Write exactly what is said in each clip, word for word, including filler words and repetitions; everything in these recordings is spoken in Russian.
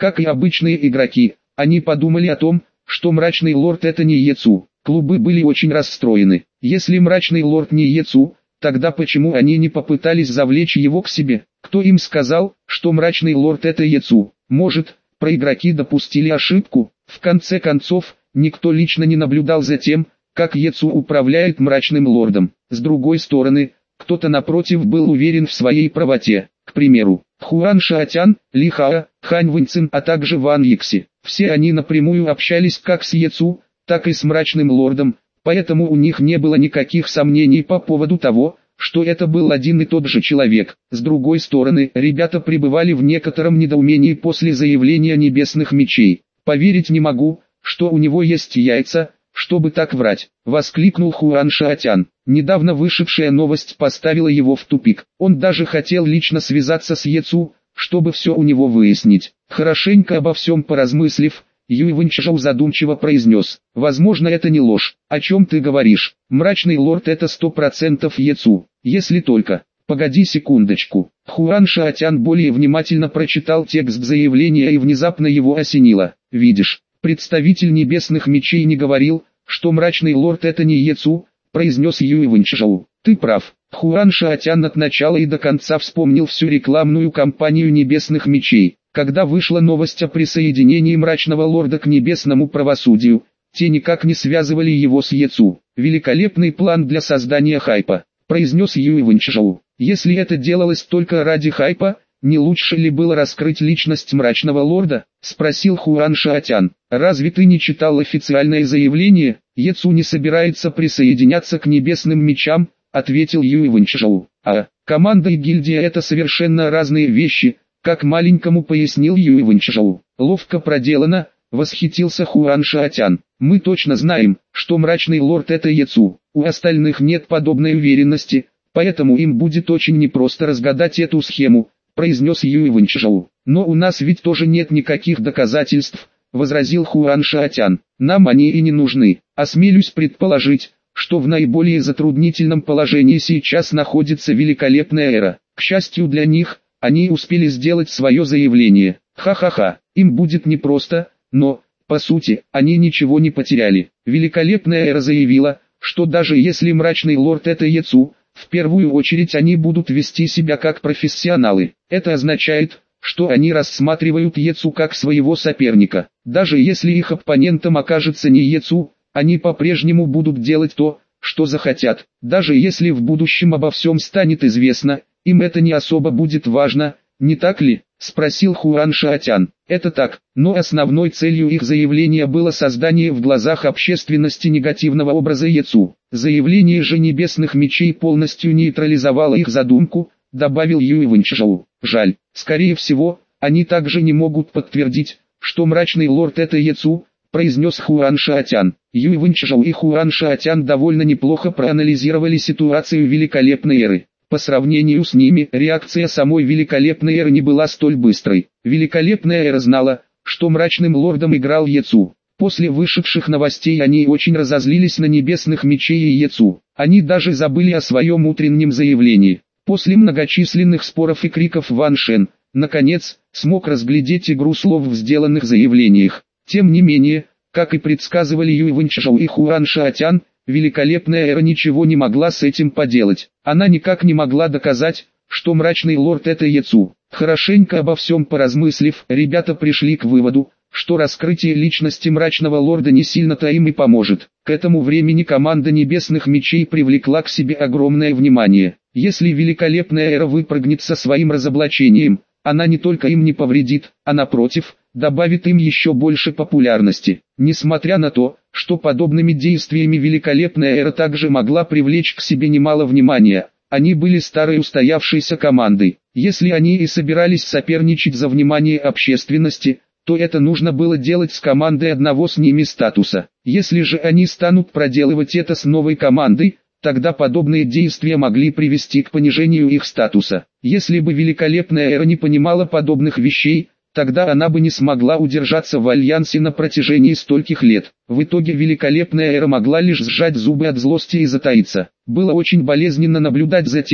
Как и обычные игроки, они подумали о том, что Мрачный Лорд это не Яцу. Клубы были очень расстроены. Если Мрачный Лорд не Яцу, тогда почему они не попытались завлечь его к себе? Кто им сказал, что Мрачный Лорд это Яцу? Может, проигроки допустили ошибку? В конце концов, никто лично не наблюдал за тем, как Яцу управляет Мрачным Лордом. С другой стороны, кто-то напротив был уверен в своей правоте. К примеру, Хуан Шаотян, Ли Хао, Хань Вэньцин, а также Ван Йикси. Все они напрямую общались как с Яцу, так и с Мрачным Лордом, поэтому у них не было никаких сомнений по поводу того, что это был один и тот же человек. С другой стороны, ребята пребывали в некотором недоумении после заявления Небесных Мечей. «Поверить не могу, что у него есть яйца, чтобы так врать», — воскликнул Хуан Шаотян. Недавно вышедшая новость поставила его в тупик. Он даже хотел лично связаться с Яцу, чтобы все у него выяснить. Хорошенько обо всем поразмыслив, Юй Вэньчжоу задумчиво произнес: «Возможно, это не ложь. О чем ты говоришь? Мрачный Лорд это сто процентов Яцу. Если только...» «Погоди секундочку». Хуан Шаотян более внимательно прочитал текст заявления и внезапно его осенило. «Видишь, представитель Небесных Мечей не говорил, что Мрачный Лорд это не Яцу», произнес Юй Вэньчжоу. «Ты прав». Хуан Шаотян от начала и до конца вспомнил всю рекламную кампанию Небесных Мечей. Когда вышла новость о присоединении Мрачного Лорда к Небесному Правосудию, те никак не связывали его с Яцу. «Великолепный план для создания хайпа», произнес Юй Вэньчжоу. «Если это делалось только ради хайпа, не лучше ли было раскрыть личность Мрачного Лорда?» спросил Хуан Шаотян. «Разве ты не читал официальное заявление? Яцу не собирается присоединяться к Небесным Мечам», ответил Юй Вэньчжоу. «А, команда и гильдия это совершенно разные вещи», как маленькому пояснил Юй Вэньчжоу. «Ловко проделано», восхитился Хуан Шаотян. «Мы точно знаем, что Мрачный Лорд это Яцу. У остальных нет подобной уверенности, поэтому им будет очень непросто разгадать эту схему», произнес Юй Вэньчжоу. «Но у нас ведь тоже нет никаких доказательств», возразил Хуан Шаотян. «Нам они и не нужны. Осмелюсь предположить, что в наиболее затруднительном положении сейчас находится Великолепная Эра. К счастью для них, они успели сделать свое заявление. Ха-ха-ха, им будет непросто, но, по сути, они ничего не потеряли. Великолепная Эра заявила, что даже если Мрачный Лорд это Яцу, в первую очередь они будут вести себя как профессионалы. Это означает, что они рассматривают Яцу как своего соперника. Даже если их оппонентом окажется не Яцу, они по-прежнему будут делать то, что захотят. Даже если в будущем обо всем станет известно, им это не особо будет важно, не так ли?» спросил Хуан Шаотян. «Это так, но основной целью их заявления было создание в глазах общественности негативного образа Яцу. Заявление же Небесных Мечей полностью нейтрализовало их задумку», добавил Юй Вэньчжоу. «Жаль, скорее всего, они также не могут подтвердить, что Мрачный Лорд это Яцу», произнес Хуан Шаотян. Юй Вэньчжоу и Хуан Шаотян довольно неплохо проанализировали ситуацию Великолепной Эры. По сравнению с ними, реакция самой Великолепной Эры не была столь быстрой. Великолепная Эра знала, что Мрачным Лордом играл Яцу. После вышедших новостей они очень разозлились на Небесных Мечей и Яцу. Они даже забыли о своем утреннем заявлении. После многочисленных споров и криков Ван Шен, наконец, смог разглядеть игру слов в сделанных заявлениях. Тем не менее, как и предсказывали Юй Вэньчжоу и Хуан Шаотян, Великолепная Эра ничего не могла с этим поделать. Она никак не могла доказать, что Мрачный Лорд это Яцу. Хорошенько обо всем поразмыслив, ребята пришли к выводу, что раскрытие личности Мрачного Лорда не сильно-то им и поможет. К этому времени команда Небесных Мечей привлекла к себе огромное внимание. Если Великолепная Эра выпрыгнет со своим разоблачением, она не только им не повредит, а напротив, добавит им еще больше популярности. Несмотря на то, что подобными действиями Великолепная Эра также могла привлечь к себе немало внимания, они были старой устоявшейся командой. Если они и собирались соперничать за внимание общественности, то это нужно было делать с командой одного с ними статуса. Если же они станут проделывать это с новой командой, тогда подобные действия могли привести к понижению их статуса. Если бы Великолепная Эра не понимала подобных вещей, тогда она бы не смогла удержаться в альянсе на протяжении стольких лет. В итоге Великолепная Эра могла лишь сжать зубы от злости и затаиться. Было очень болезненно наблюдать за тем,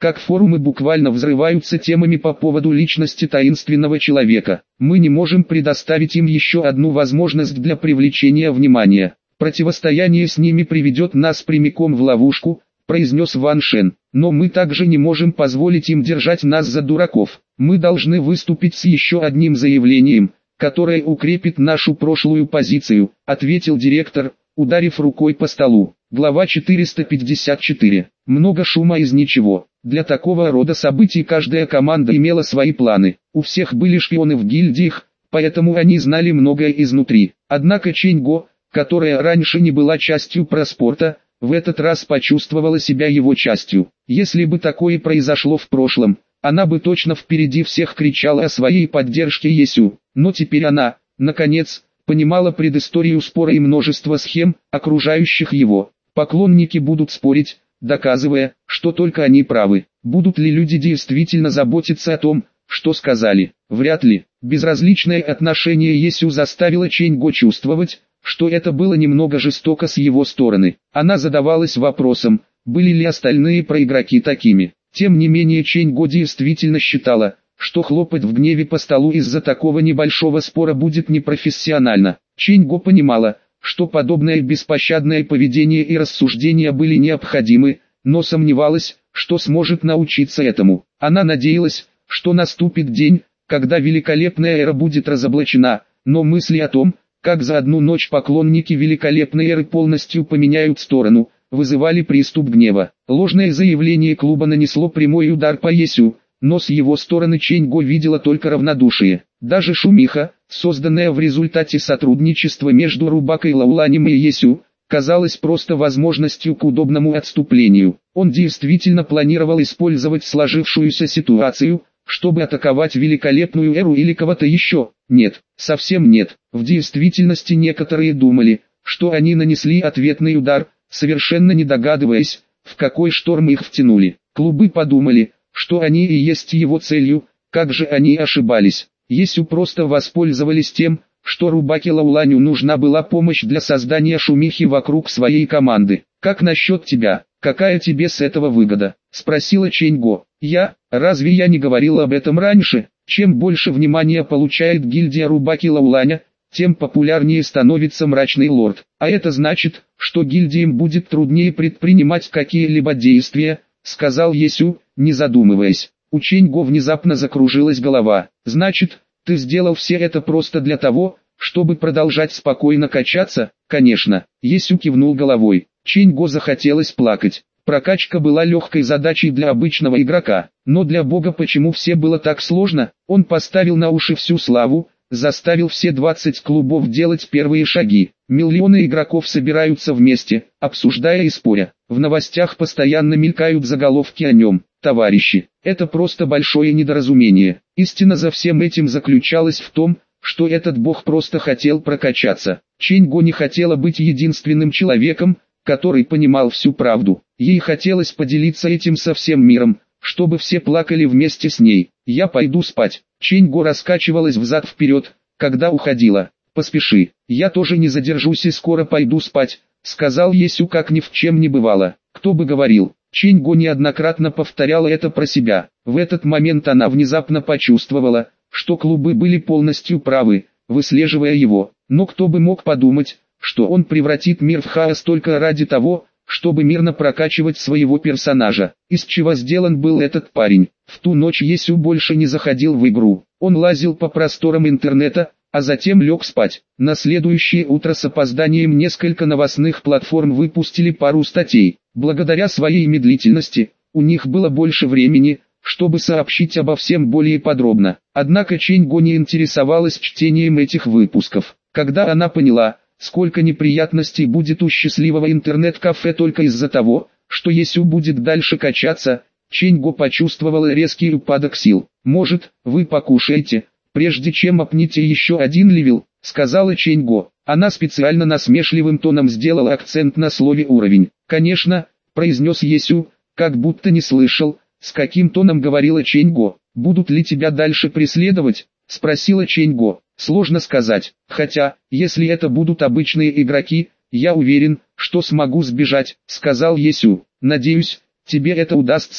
как форумы буквально взрываются темами по поводу личности таинственного человека. Мы не можем предоставить им еще одну возможность для привлечения внимания. Противостояние с ними приведет нас прямиком в ловушку, произнес Ван Шен. Но мы также не можем позволить им держать нас за дураков. Мы должны выступить с еще одним заявлением, которое укрепит нашу прошлую позицию, ответил директор, ударив рукой по столу. Глава четыреста пятьдесят четыре. Много шума из ничего. Для такого рода событий каждая команда имела свои планы. У всех были шпионы в гильдиях, поэтому они знали многое изнутри. Однако Чэнь-Го, которая раньше не была частью проспорта, в этот раз почувствовала себя его частью. Если бы такое произошло в прошлом, она бы точно впереди всех кричала о своей поддержке Есю. Но теперь она, наконец, понимала предысторию спора и множество схем, окружающих его. Поклонники будут спорить, доказывая, что только они правы. Будут ли люди действительно заботиться о том, что сказали? Вряд ли. Безразличное отношение Есю заставило Чэнь-Го чувствовать, что это было немного жестоко с его стороны. Она задавалась вопросом, были ли остальные проигроки такими. Тем не менее Чэнь-Го действительно считала, что хлопать в гневе по столу из-за такого небольшого спора будет непрофессионально. Чэнь-Го понимала, что подобное беспощадное поведение и рассуждения были необходимы, но сомневалась, что сможет научиться этому. Она надеялась, что наступит день, когда великолепная эра будет разоблачена, но мысли о том, как за одну ночь поклонники великолепной эры полностью поменяют сторону, вызывали приступ гнева. Ложное заявление клуба нанесло прямой удар по Есю, но с его стороны Чэнь-Го видела только равнодушие. Даже шумиха, созданная в результате сотрудничества между Рубакой Лауланем и Есю, казалась просто возможностью к удобному отступлению. Он действительно планировал использовать сложившуюся ситуацию, чтобы атаковать великолепную эру или кого-то еще. Нет, совсем нет. В действительности некоторые думали, что они нанесли ответный удар, совершенно не догадываясь, в какой шторм их втянули. Клубы подумали, что они и есть его целью, как же они ошибались. Есю просто воспользовались тем, что Рубаке Лауланю нужна была помощь для создания шумихи вокруг своей команды. «Как насчет тебя? Какая тебе с этого выгода?» – спросила Чэнь-Го. «Я? Разве я не говорил об этом раньше? Чем больше внимания получает гильдия Рубаки Лауланя, тем популярнее становится Мрачный Лорд. А это значит, что гильдиям будет труднее предпринимать какие-либо действия», — сказал Есю, не задумываясь. У Чэнь-Го внезапно закружилась голова. «Значит, ты сделал все это просто для того, чтобы продолжать спокойно качаться?» «Конечно». Есю кивнул головой. Чэнь-Го захотелось плакать. Прокачка была легкой задачей для обычного игрока, но для бога почему все было так сложно? Он поставил на уши всю славу, заставил все двадцать клубов делать первые шаги. Миллионы игроков собираются вместе, обсуждая и споря. В новостях постоянно мелькают заголовки о нем. Товарищи, это просто большое недоразумение. Истина за всем этим заключалась в том, что этот бог просто хотел прокачаться. Чэнь-Го не хотела быть единственным человеком, который понимал всю правду. Ей хотелось поделиться этим со всем миром, чтобы все плакали вместе с ней. «Я пойду спать». Чэнь-Го раскачивалась взад-вперед, когда уходила. «Поспеши, я тоже не задержусь и скоро пойду спать», — сказал Есю, как ни в чем не бывало. Кто бы говорил. Чэнь-Го неоднократно повторяла это про себя. В этот момент она внезапно почувствовала, что клубы были полностью правы, выслеживая его. Но кто бы мог подумать, что он превратит мир в хаос только ради того, чтобы мирно прокачивать своего персонажа. Из чего сделан был этот парень? В ту ночь Есю больше не заходил в игру. Он лазил по просторам интернета, а затем лег спать. На следующее утро с опозданием несколько новостных платформ выпустили пару статей. Благодаря своей медлительности, у них было больше времени, чтобы сообщить обо всем более подробно. Однако Чэнь-Го не интересовалась чтением этих выпусков. Когда она поняла, сколько неприятностей будет у счастливого интернет-кафе только из-за того, что Есю будет дальше качаться, Чэнь-Го почувствовала резкий упадок сил. «Может, вы покушаете, прежде чем опните еще один левел», — сказала Чэнь-Го. Она специально насмешливым тоном сделала акцент на слове «уровень». «Конечно», — произнес Есю, как будто не слышал, с каким тоном говорила Чэнь-Го. «Будут ли тебя дальше преследовать?» — спросила Чэнь-Го. «Сложно сказать, хотя, если это будут обычные игроки, я уверен, что смогу сбежать», — сказал Есю. «Надеюсь, тебе это удастся»,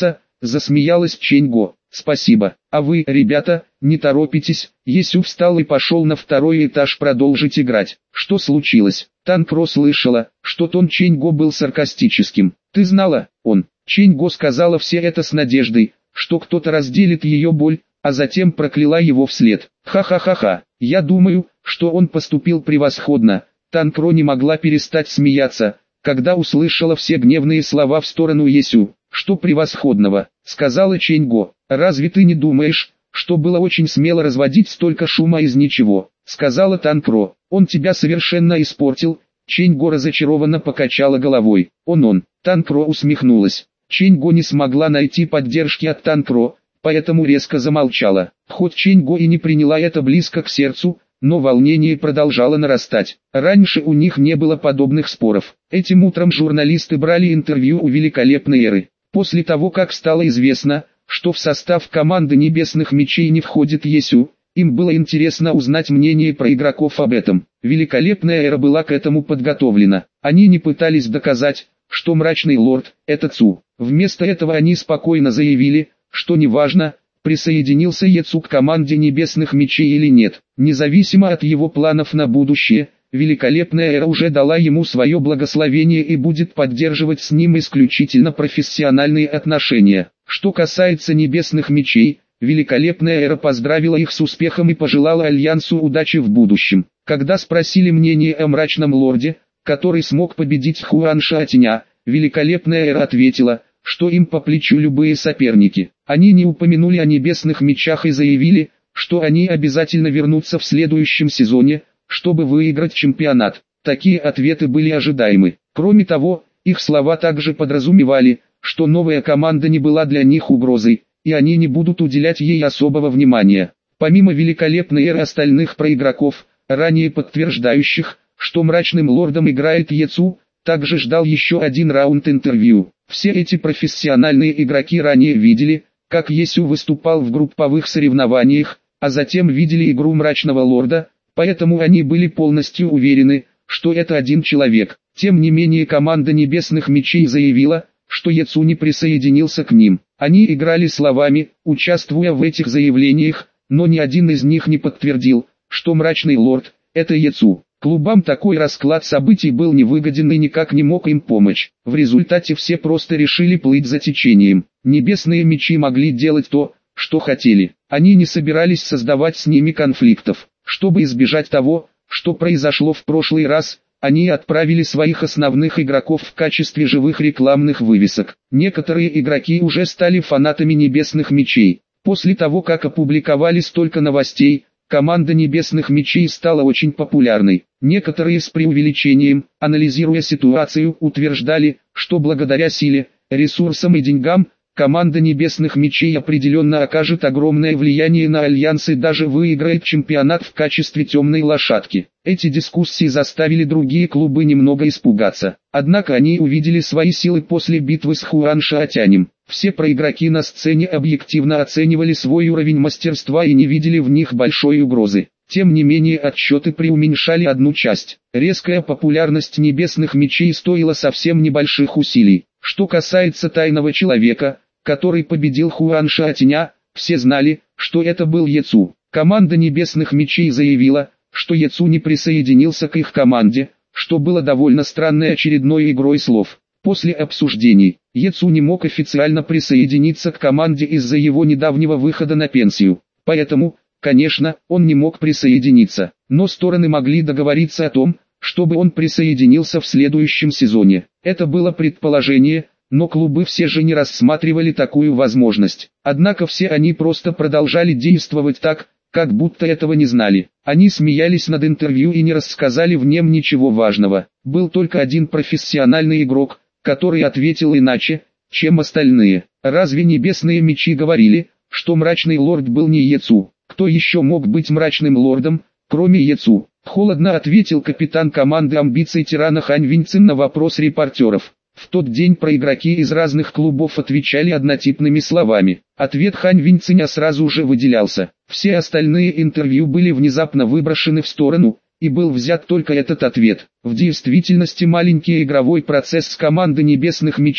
засмеялась Чэнь-Го. Спасибо. А вы, ребята, не торопитесь. Есю встал и пошел на второй этаж продолжить играть. Что случилось? Танкро слышала, что тон Чэнь-Го был саркастическим. Ты знала, он. Чэнь-Го сказала все это с надеждой, что кто-то разделит ее боль, а затем прокляла его вслед. Ха-ха-ха-ха. Я думаю, что он поступил превосходно. Танкро не могла перестать смеяться, когда услышала все гневные слова в сторону Есю. «Что превосходного?» — сказала Чэнь-Го. «Разве ты не думаешь, что было очень смело разводить столько шума из ничего?» — сказала Танкро. «Он тебя совершенно испортил». Чэнь-Го разочарованно покачала головой. «Он-он». Танкро усмехнулась. Чэнь-Го не смогла найти поддержки от Танкро, поэтому резко замолчала. Хоть Чэнь-Го и не приняла это близко к сердцу, но волнение продолжало нарастать. Раньше у них не было подобных споров. Этим утром журналисты брали интервью у великолепной Эры. После того, как стало известно, что в состав команды Небесных Мечей не входит Есю, им было интересно узнать мнение про игроков об этом. Великолепная Эра была к этому подготовлена. Они не пытались доказать, что Мрачный Лорд – это Цу. Вместо этого они спокойно заявили, что неважно, присоединился Ецу к команде Небесных Мечей или нет. Независимо от его планов на будущее, Великолепная Эра уже дала ему свое благословение и будет поддерживать с ним исключительно профессиональные отношения. Что касается Небесных Мечей, Великолепная Эра поздравила их с успехом и пожелала Альянсу удачи в будущем. Когда спросили мнение о Мрачном Лорде, который смог победить Хуан Шаотяня, Великолепная Эра ответила, что им по плечу любые соперники. Они не упомянули о Небесных Мечах и заявили, что они обязательно вернутся в следующем сезоне, чтобы выиграть чемпионат. Такие ответы были ожидаемы. Кроме того, их слова также подразумевали, что новая команда не была для них угрозой, и они не будут уделять ей особого внимания. Помимо великолепной эры остальных проигроков, ранее подтверждающих, что Мрачным Лордом играет Ецу, также ждал еще один раунд интервью. Все эти профессиональные игроки ранее видели, как Есю выступал в групповых соревнованиях, а затем видели игру Мрачного Лорда, поэтому они были полностью уверены, что это один человек. Тем не менее команда Небесных Мечей заявила, что Ецу не присоединился к ним. Они играли словами, участвуя в этих заявлениях, но ни один из них не подтвердил, что Мрачный Лорд – это Ецу. Клубам такой расклад событий был невыгоден и никак не мог им помочь. В результате все просто решили плыть за течением. Небесные Мечи могли делать то, что хотели. Они не собирались создавать с ними конфликтов. Чтобы избежать того, что произошло в прошлый раз, они отправили своих основных игроков в качестве живых рекламных вывесок. Некоторые игроки уже стали фанатами Небесных Мечей. После того, как опубликовали столько новостей, команда Небесных Мечей стала очень популярной. Некоторые с преувеличением, анализируя ситуацию, утверждали, что благодаря силе, ресурсам и деньгам, команда Небесных Мечей определенно окажет огромное влияние на Альянс и даже выиграет чемпионат в качестве темной лошадки. Эти дискуссии заставили другие клубы немного испугаться. Однако они увидели свои силы после битвы с Хуан Шаотянем. Все проигроки на сцене объективно оценивали свой уровень мастерства и не видели в них большой угрозы. Тем не менее отсчеты преуменьшали одну часть. Резкая популярность Небесных Мечей стоила совсем небольших усилий. Что касается Тайного Человека, который победил Хуан Шаотяня, все знали, что это был Ецу. Команда Небесных Мечей заявила, что Ецу не присоединился к их команде, что было довольно странной очередной игрой слов. После обсуждений, Ецу не мог официально присоединиться к команде из-за его недавнего выхода на пенсию. Поэтому, конечно, он не мог присоединиться, но стороны могли договориться о том, чтобы он присоединился в следующем сезоне. Это было предположение, но клубы все же не рассматривали такую возможность. Однако все они просто продолжали действовать так, как будто этого не знали. Они смеялись над интервью и не рассказали в нем ничего важного. Был только один профессиональный игрок, который ответил иначе, чем остальные. Разве Небесные Мечи говорили, что Мрачный Лорд был не Ецу? Кто еще мог быть Мрачным Лордом, кроме Ецу? Холодно ответил капитан команды амбиций Тирана Хань Виньцин на вопрос репортеров. В тот день проигроки из разных клубов отвечали однотипными словами. Ответ Хань Виньциня сразу же выделялся. Все остальные интервью были внезапно выброшены в сторону, и был взят только этот ответ. В действительности маленький игровой процесс с команды Небесных Мечей,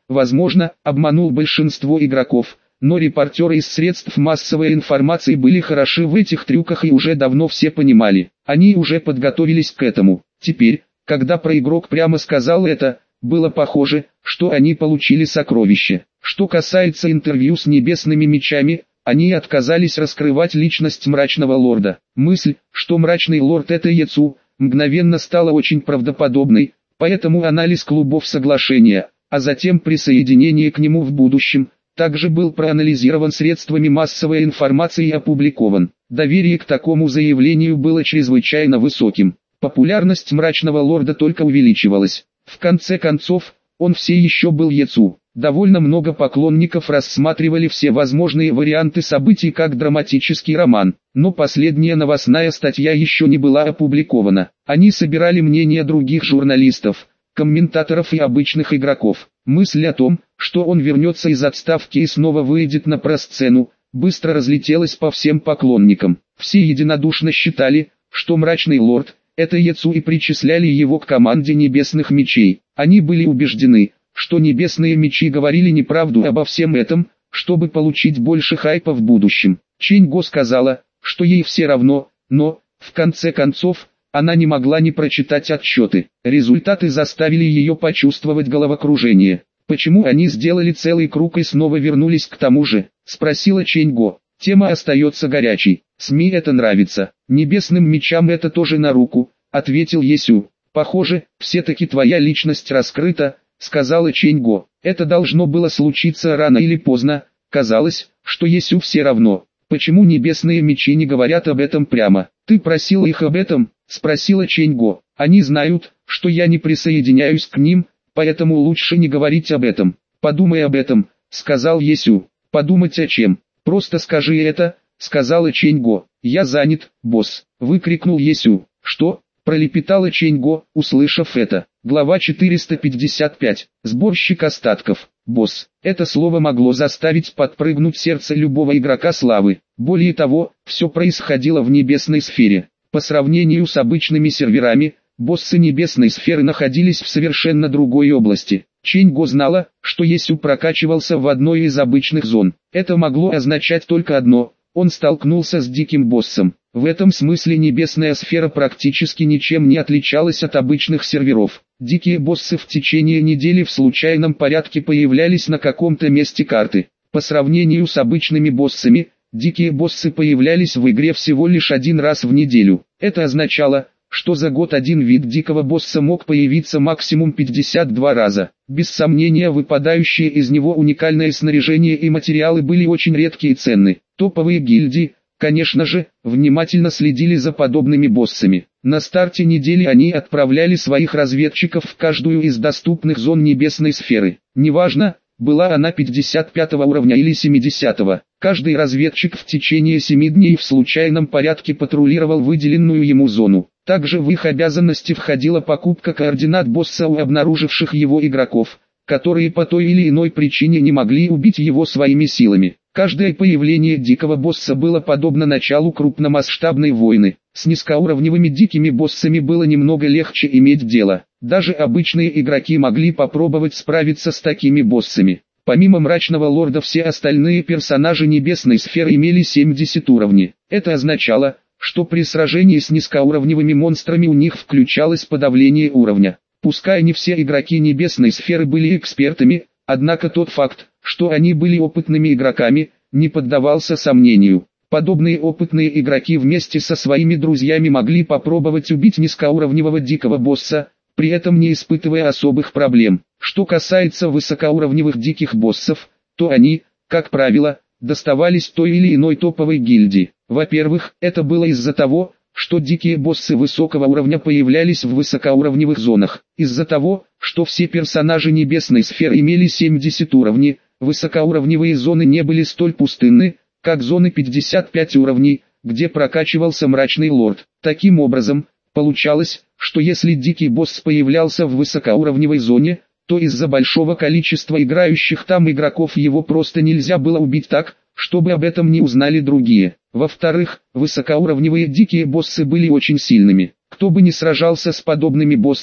возможно, обманул большинство игроков, но репортеры из средств массовой информации были хороши в этих трюках и уже давно все понимали. Они уже подготовились к этому. Теперь, когда проигрок прямо сказал это, было похоже, что они получили сокровище. Что касается интервью с небесными мечами, они отказались раскрывать личность Мрачного Лорда. Мысль, что Мрачный Лорд это Яцу, мгновенно стала очень правдоподобной, поэтому анализ клубов соглашения, а затем присоединение к нему в будущем, также был проанализирован средствами массовой информации и опубликован. Доверие к такому заявлению было чрезвычайно высоким. Популярность Мрачного Лорда только увеличивалась. В конце концов, он все еще был Яцу. Довольно много поклонников рассматривали все возможные варианты событий как драматический роман, но последняя новостная статья еще не была опубликована. Они собирали мнения других журналистов, комментаторов и обычных игроков. Мысль о том, что он вернется из отставки и снова выйдет на просцену, быстро разлетелась по всем поклонникам. Все единодушно считали, что Мрачный Лорд – это Яцу и причисляли его к команде Небесных Мечей. Они были убеждены, что Небесные Мечи говорили неправду обо всем этом, чтобы получить больше хайпа в будущем. Чэнь Го сказала, что ей все равно, но, в конце концов, она не могла не прочитать отчеты. Результаты заставили ее почувствовать головокружение. «Почему они сделали целый круг и снова вернулись к тому же?» – спросила Чэнь Го. «Тема остается горячей. СМИ это нравится. Небесным мечам это тоже на руку», – ответил Есю. «Похоже, все-таки твоя личность раскрыта», – сказала Чэнь Го. «Это должно было случиться рано или поздно. Казалось, что Есю все равно. Почему небесные мечи не говорят об этом прямо? Ты просила их об этом?» – спросила Чэнь Го. «Они знают, что я не присоединяюсь к ним, поэтому лучше не говорить об этом. Подумай об этом», – сказал Есю. «Подумать о чем? Просто скажи это», – сказала Чэнь Го. «Я занят, босс», – выкрикнул Есю. «Что?» – пролепетала Чэнь Го, услышав это. Глава четыреста пятьдесят пять. Сборщик остатков. «Босс». Это слово могло заставить подпрыгнуть сердце любого игрока славы. Более того, все происходило в небесной сфере. По сравнению с обычными серверами, боссы небесной сферы находились в совершенно другой области. Чэнь Го знала, что Есю прокачивался в одной из обычных зон. Это могло означать только одно – он столкнулся с диким боссом. В этом смысле небесная сфера практически ничем не отличалась от обычных серверов. Дикие боссы в течение недели в случайном порядке появлялись на каком-то месте карты. По сравнению с обычными боссами, дикие боссы появлялись в игре всего лишь один раз в неделю. Это означало, что за год один вид дикого босса мог появиться максимум пятьдесят два раза. Без сомнения, выпадающие из него уникальное снаряжение и материалы были очень редки и ценны. Топовые гильдии, конечно же, внимательно следили за подобными боссами. На старте недели они отправляли своих разведчиков в каждую из доступных зон небесной сферы. Неважно, была она пятьдесят пятого уровня или семидесятого. Каждый разведчик в течение семи дней в случайном порядке патрулировал выделенную ему зону. Также в их обязанности входила покупка координат босса у обнаруживших его игроков, которые по той или иной причине не могли убить его своими силами. Каждое появление дикого босса было подобно началу крупномасштабной войны. С низкоуровневыми дикими боссами было немного легче иметь дело. Даже обычные игроки могли попробовать справиться с такими боссами. Помимо Мрачного Лорда все остальные персонажи небесной сферы имели семьдесят уровней. Это означало, что при сражении с низкоуровневыми монстрами у них включалось подавление уровня. Пускай не все игроки небесной сферы были экспертами, однако тот факт, что они были опытными игроками, не поддавался сомнению. Подобные опытные игроки вместе со своими друзьями могли попробовать убить низкоуровневого дикого босса, при этом не испытывая особых проблем. Что касается высокоуровневых диких боссов, то они, как правило, доставались той или иной топовой гильдии. Во-первых, это было из-за того, что дикие боссы высокого уровня появлялись в высокоуровневых зонах. Из-за того, что все персонажи небесной сферы имели семьдесят уровней, высокоуровневые зоны не были столь пустынны, как зоны пятьдесят пять уровней, где прокачивался Мрачный Лорд. Таким образом, получалось, что если дикий босс появлялся в высокоуровневой зоне, то из-за большого количества играющих там игроков его просто нельзя было убить так, чтобы об этом не узнали другие. Во-вторых, высокоуровневые дикие боссы были очень сильными. Кто бы ни сражался с подобными боссами,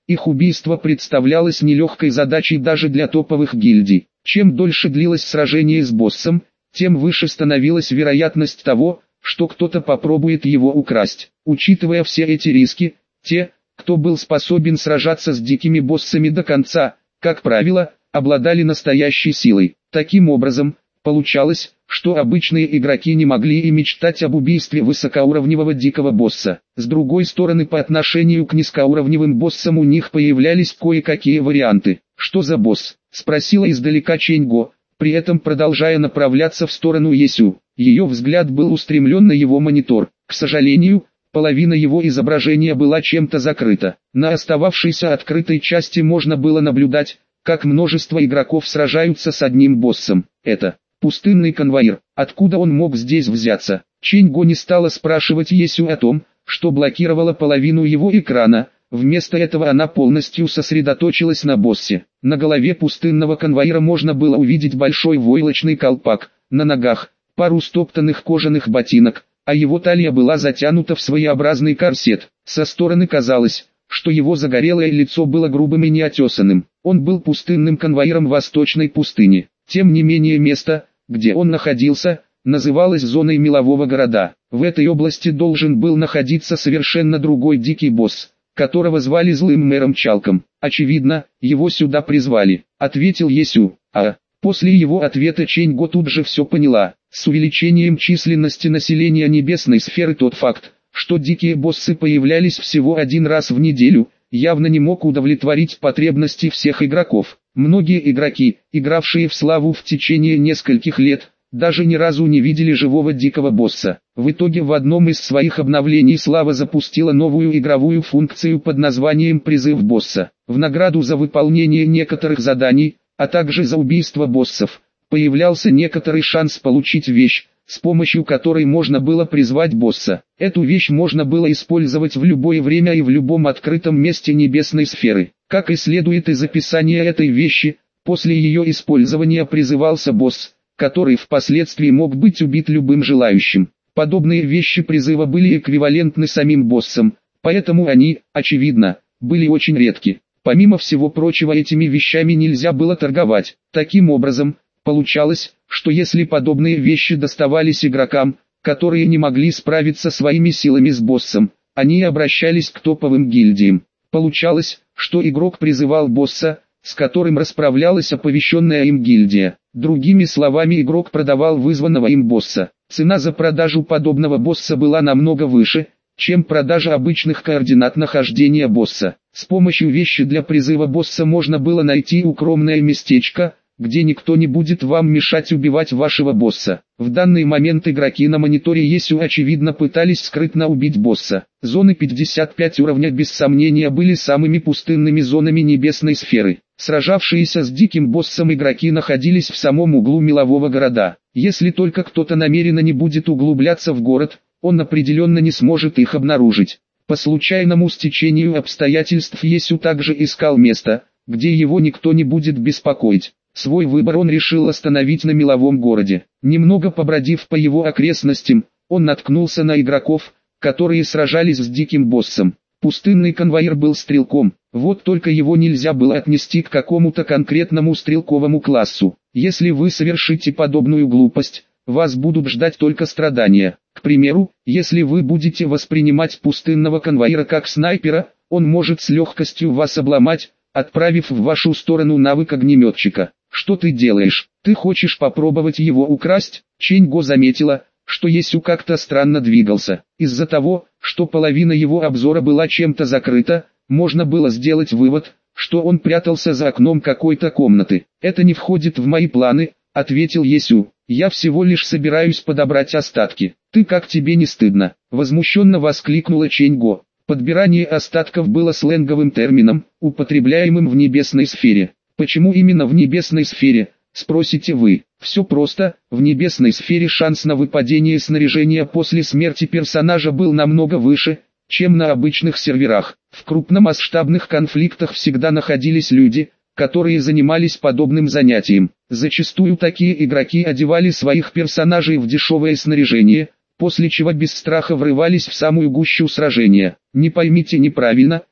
их убийство представлялось нелегкой задачей даже для топовых гильдий. Чем дольше длилось сражение с боссом, тем выше становилась вероятность того, что кто-то попробует его украсть. Учитывая все эти риски, те, кто был способен сражаться с дикими боссами до конца, как правило, обладали настоящей силой. Таким образом, получалось, что обычные игроки не могли и мечтать об убийстве высокоуровневого дикого босса. С другой стороны, по отношению к низкоуровневым боссам у них появлялись кое-какие варианты. «Что за босс?» – спросила издалека Чэньго, при этом продолжая направляться в сторону Есю. Ее взгляд был устремлен на его монитор. К сожалению, половина его изображения была чем-то закрыта. На остававшейся открытой части можно было наблюдать, как множество игроков сражаются с одним боссом. Это пустынный конвоир. Откуда он мог здесь взяться? Чэньго не стала спрашивать Есю о том, что блокировало половину его экрана. Вместо этого она полностью сосредоточилась на боссе. На голове пустынного конвоира можно было увидеть большой войлочный колпак, на ногах пару стоптанных кожаных ботинок, а его талия была затянута в своеобразный корсет. Со стороны казалось, что его загорелое лицо было грубым и неотесанным. Он был пустынным конвоиром восточной пустыни. Тем не менее место, где он находился, называлось зоной мелового города. В этой области должен был находиться совершенно другой дикий босс, которого звали Злым Мэром Чалком. Очевидно, его сюда призвали, ответил Есю. А после его ответа Чэньго тут же все поняла. С увеличением численности населения небесной сферы тот факт, что дикие боссы появлялись всего один раз в неделю, явно не мог удовлетворить потребности всех игроков. Многие игроки, игравшие в славу в течение нескольких лет, даже ни разу не видели живого дикого босса. В итоге в одном из своих обновлений Слава запустила новую игровую функцию под названием «Призыв босса». В награду за выполнение некоторых заданий, а также за убийство боссов, появлялся некоторый шанс получить вещь, с помощью которой можно было призвать босса. Эту вещь можно было использовать в любое время и в любом открытом месте небесной сферы. Как и следует из описания этой вещи, после ее использования призывался босс, который впоследствии мог быть убит любым желающим. Подобные вещи призыва были эквивалентны самим боссам, поэтому они, очевидно, были очень редки. Помимо всего прочего, этими вещами нельзя было торговать. Таким образом, получалось, что если подобные вещи доставались игрокам, которые не могли справиться своими силами с боссом, они обращались к топовым гильдиям. Получалось, что игрок призывал босса, с которым расправлялась оповещенная им гильдия. Другими словами, игрок продавал вызванного им босса. Цена за продажу подобного босса была намного выше, чем продажа обычных координат нахождения босса. С помощью вещи для призыва босса можно было найти укромное местечко, где никто не будет вам мешать убивать вашего босса. В данный момент игроки на мониторе Есю очевидно пытались скрытно убить босса. Зоны пятьдесят пять уровня без сомнения были самыми пустынными зонами небесной сферы. Сражавшиеся с диким боссом игроки находились в самом углу мелового города. Если только кто-то намеренно не будет углубляться в город, он определенно не сможет их обнаружить. По случайному стечению обстоятельств Есю также искал место, где его никто не будет беспокоить. Свой выбор он решил остановить на меловом городе. Немного побродив по его окрестностям, он наткнулся на игроков, которые сражались с диким боссом. Пустынный конвоир был стрелком, вот только его нельзя было отнести к какому-то конкретному стрелковому классу. Если вы совершите подобную глупость, вас будут ждать только страдания. К примеру, если вы будете воспринимать пустынного конвоира как снайпера, он может с легкостью вас обломать, отправив в вашу сторону навык огнеметчика. Что ты делаешь? Ты хочешь попробовать его украсть? Чэньго заметила, что Есю как-то странно двигался. Из-за того, что половина его обзора была чем-то закрыта, можно было сделать вывод, что он прятался за окном какой-то комнаты. «Это не входит в мои планы», — ответил Есю. «Я всего лишь собираюсь подобрать остатки». «Ты, как тебе не стыдно?» — возмущенно воскликнула Чэньго. Подбирание остатков было сленговым термином, употребляемым в небесной сфере. Почему именно в небесной сфере, спросите вы? Все просто, в небесной сфере шанс на выпадение снаряжения после смерти персонажа был намного выше, чем на обычных серверах. В крупномасштабных конфликтах всегда находились люди, которые занимались подобным занятием. Зачастую такие игроки одевали своих персонажей в дешевое снаряжение, после чего без страха врывались в самую гущу сражения. Не поймите неправильно,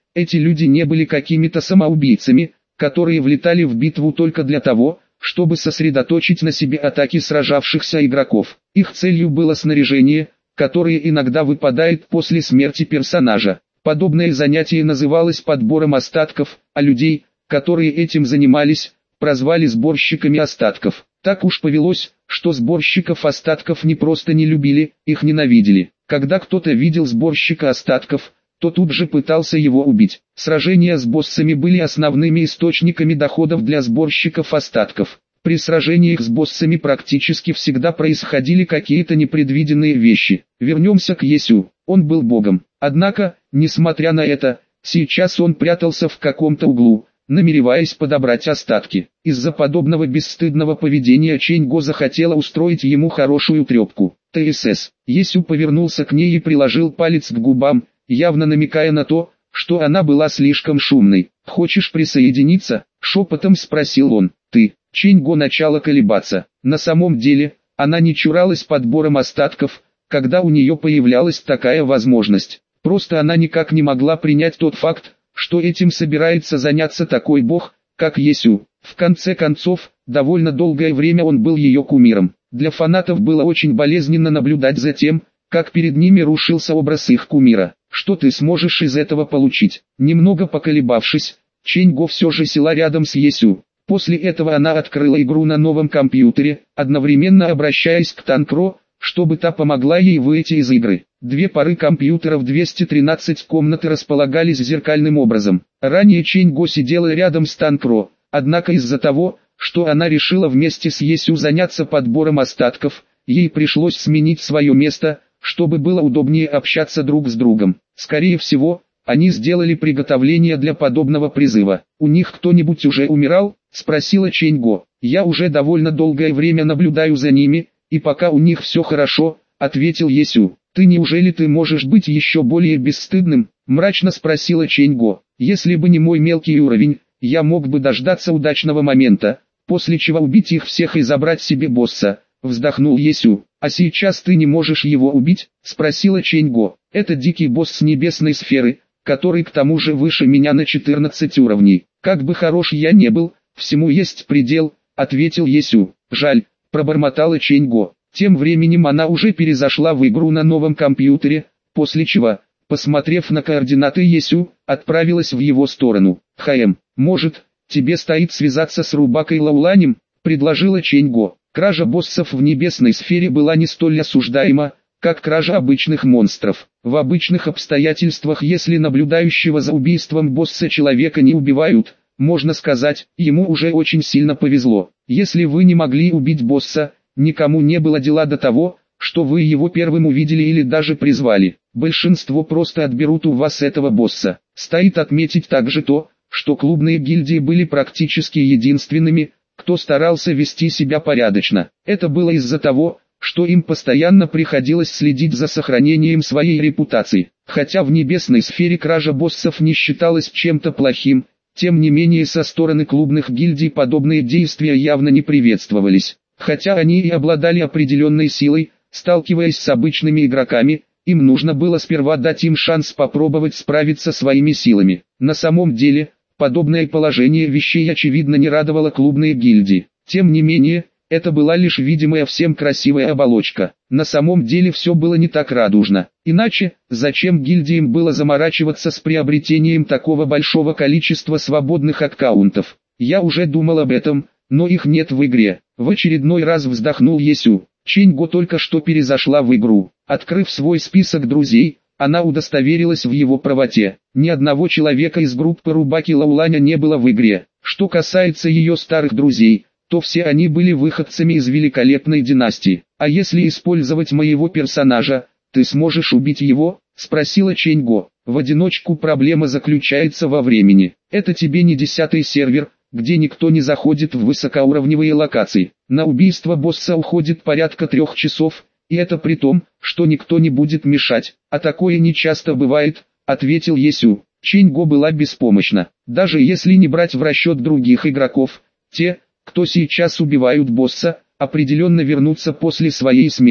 Эти люди не были какими-то самоубийцами, которые влетали в битву только для того, чтобы сосредоточить на себе атаки сражавшихся игроков. Их целью было снаряжение, которое иногда выпадает после смерти персонажа. Подобное занятие называлось подбором остатков, а людей, которые этим занимались, прозвали сборщиками остатков. Так уж повелось, что сборщиков остатков не просто не любили, их ненавидели. Когда кто-то видел сборщика остатков, то тут же пытался его убить. Сражения с боссами были основными источниками доходов для сборщиков остатков. При сражениях с боссами практически всегда происходили какие-то непредвиденные вещи. Вернемся к Есю. Он был богом. Однако, несмотря на это, сейчас он прятался в каком-то углу, намереваясь подобрать остатки. Из-за подобного бесстыдного поведения Чэньго захотела устроить ему хорошую трепку. ТСС. Есю повернулся к ней и приложил палец к губам, явно намекая на то, что она была слишком шумной. «Хочешь присоединиться?» — шепотом спросил он. «Ты». Чэньго начала колебаться. На самом деле, она не чуралась подбором остатков, когда у нее появлялась такая возможность. Просто она никак не могла принять тот факт, что этим собирается заняться такой бог, как Есю. В конце концов, довольно долгое время он был ее кумиром. Для фанатов было очень болезненно наблюдать за тем, как перед ними рушился образ их кумира. Что ты сможешь из этого получить? Немного поколебавшись, Чэньго все же села рядом с Есю. После этого она открыла игру на новом компьютере, одновременно обращаясь к Танкро, чтобы та помогла ей выйти из игры. Две пары компьютеров двести тринадцать комнаты располагались зеркальным образом. Ранее Чэньго сидела рядом с Танкро, однако из-за того, что она решила вместе с Есю заняться подбором остатков, ей пришлось сменить свое место, чтобы было удобнее общаться друг с другом. Скорее всего, они сделали приготовление для подобного призыва. «У них кто-нибудь уже умирал?» — спросила Чэньго. «Я уже довольно долгое время наблюдаю за ними, и пока у них все хорошо», — ответил Есю. «Ты неужели ты можешь быть еще более бесстыдным?» — мрачно спросила Чэньго. «Если бы не мой мелкий уровень, я мог бы дождаться удачного момента, после чего убить их всех и забрать себе босса», — вздохнул Есю. «А сейчас ты не можешь его убить?» — спросила Чэньго. «Это дикий босс с небесной сферы, который к тому же выше меня на четырнадцать уровней. Как бы хорош я не был, всему есть предел», — ответил Есю. «Жаль», — пробормотала Чэньго. Тем временем она уже перезашла в игру на новом компьютере, после чего, посмотрев на координаты Есю, отправилась в его сторону. «Хаэм, может, тебе стоит связаться с Рубакой Лауланем?» — предложила Чэньго. Кража боссов в небесной сфере была не столь осуждаема, как кража обычных монстров. В обычных обстоятельствах, если наблюдающего за убийством босса человека не убивают, можно сказать, ему уже очень сильно повезло. Если вы не могли убить босса, никому не было дела до того, что вы его первым увидели или даже призвали. Большинство просто отберут у вас этого босса. Стоит отметить также то, что клубные гильдии были практически единственными, кто старался вести себя порядочно. Это было из-за того, что им постоянно приходилось следить за сохранением своей репутации. Хотя в небесной сфере кража боссов не считалась чем-то плохим, тем не менее со стороны клубных гильдий подобные действия явно не приветствовались. Хотя они и обладали определенной силой, сталкиваясь с обычными игроками, им нужно было сперва дать им шанс попробовать справиться своими силами. На самом деле, подобное положение вещей очевидно не радовало клубные гильдии. Тем не менее, это была лишь видимая всем красивая оболочка. На самом деле все было не так радужно. Иначе, зачем гильдиям было заморачиваться с приобретением такого большого количества свободных аккаунтов? Я уже думал об этом, но их нет в игре. В очередной раз вздохнул Есю. Чэньго только что перезашла в игру. Открыв свой список друзей, она удостоверилась в его правоте. Ни одного человека из группы Рубаки Лауланя не было в игре. Что касается ее старых друзей, то все они были выходцами из великолепной династии. «А если использовать моего персонажа, ты сможешь убить его?» — спросила Чэньго. «В одиночку проблема заключается во времени. Это тебе не десятый сервер, где никто не заходит в высокоуровневые локации. На убийство босса уходит порядка трех часов, и это при том, что никто не будет мешать, а такое не часто бывает», — ответил Есю. Чэньго была беспомощна. Даже если не брать в расчет других игроков, те, кто сейчас убивают босса, определенно вернутся после своей смерти.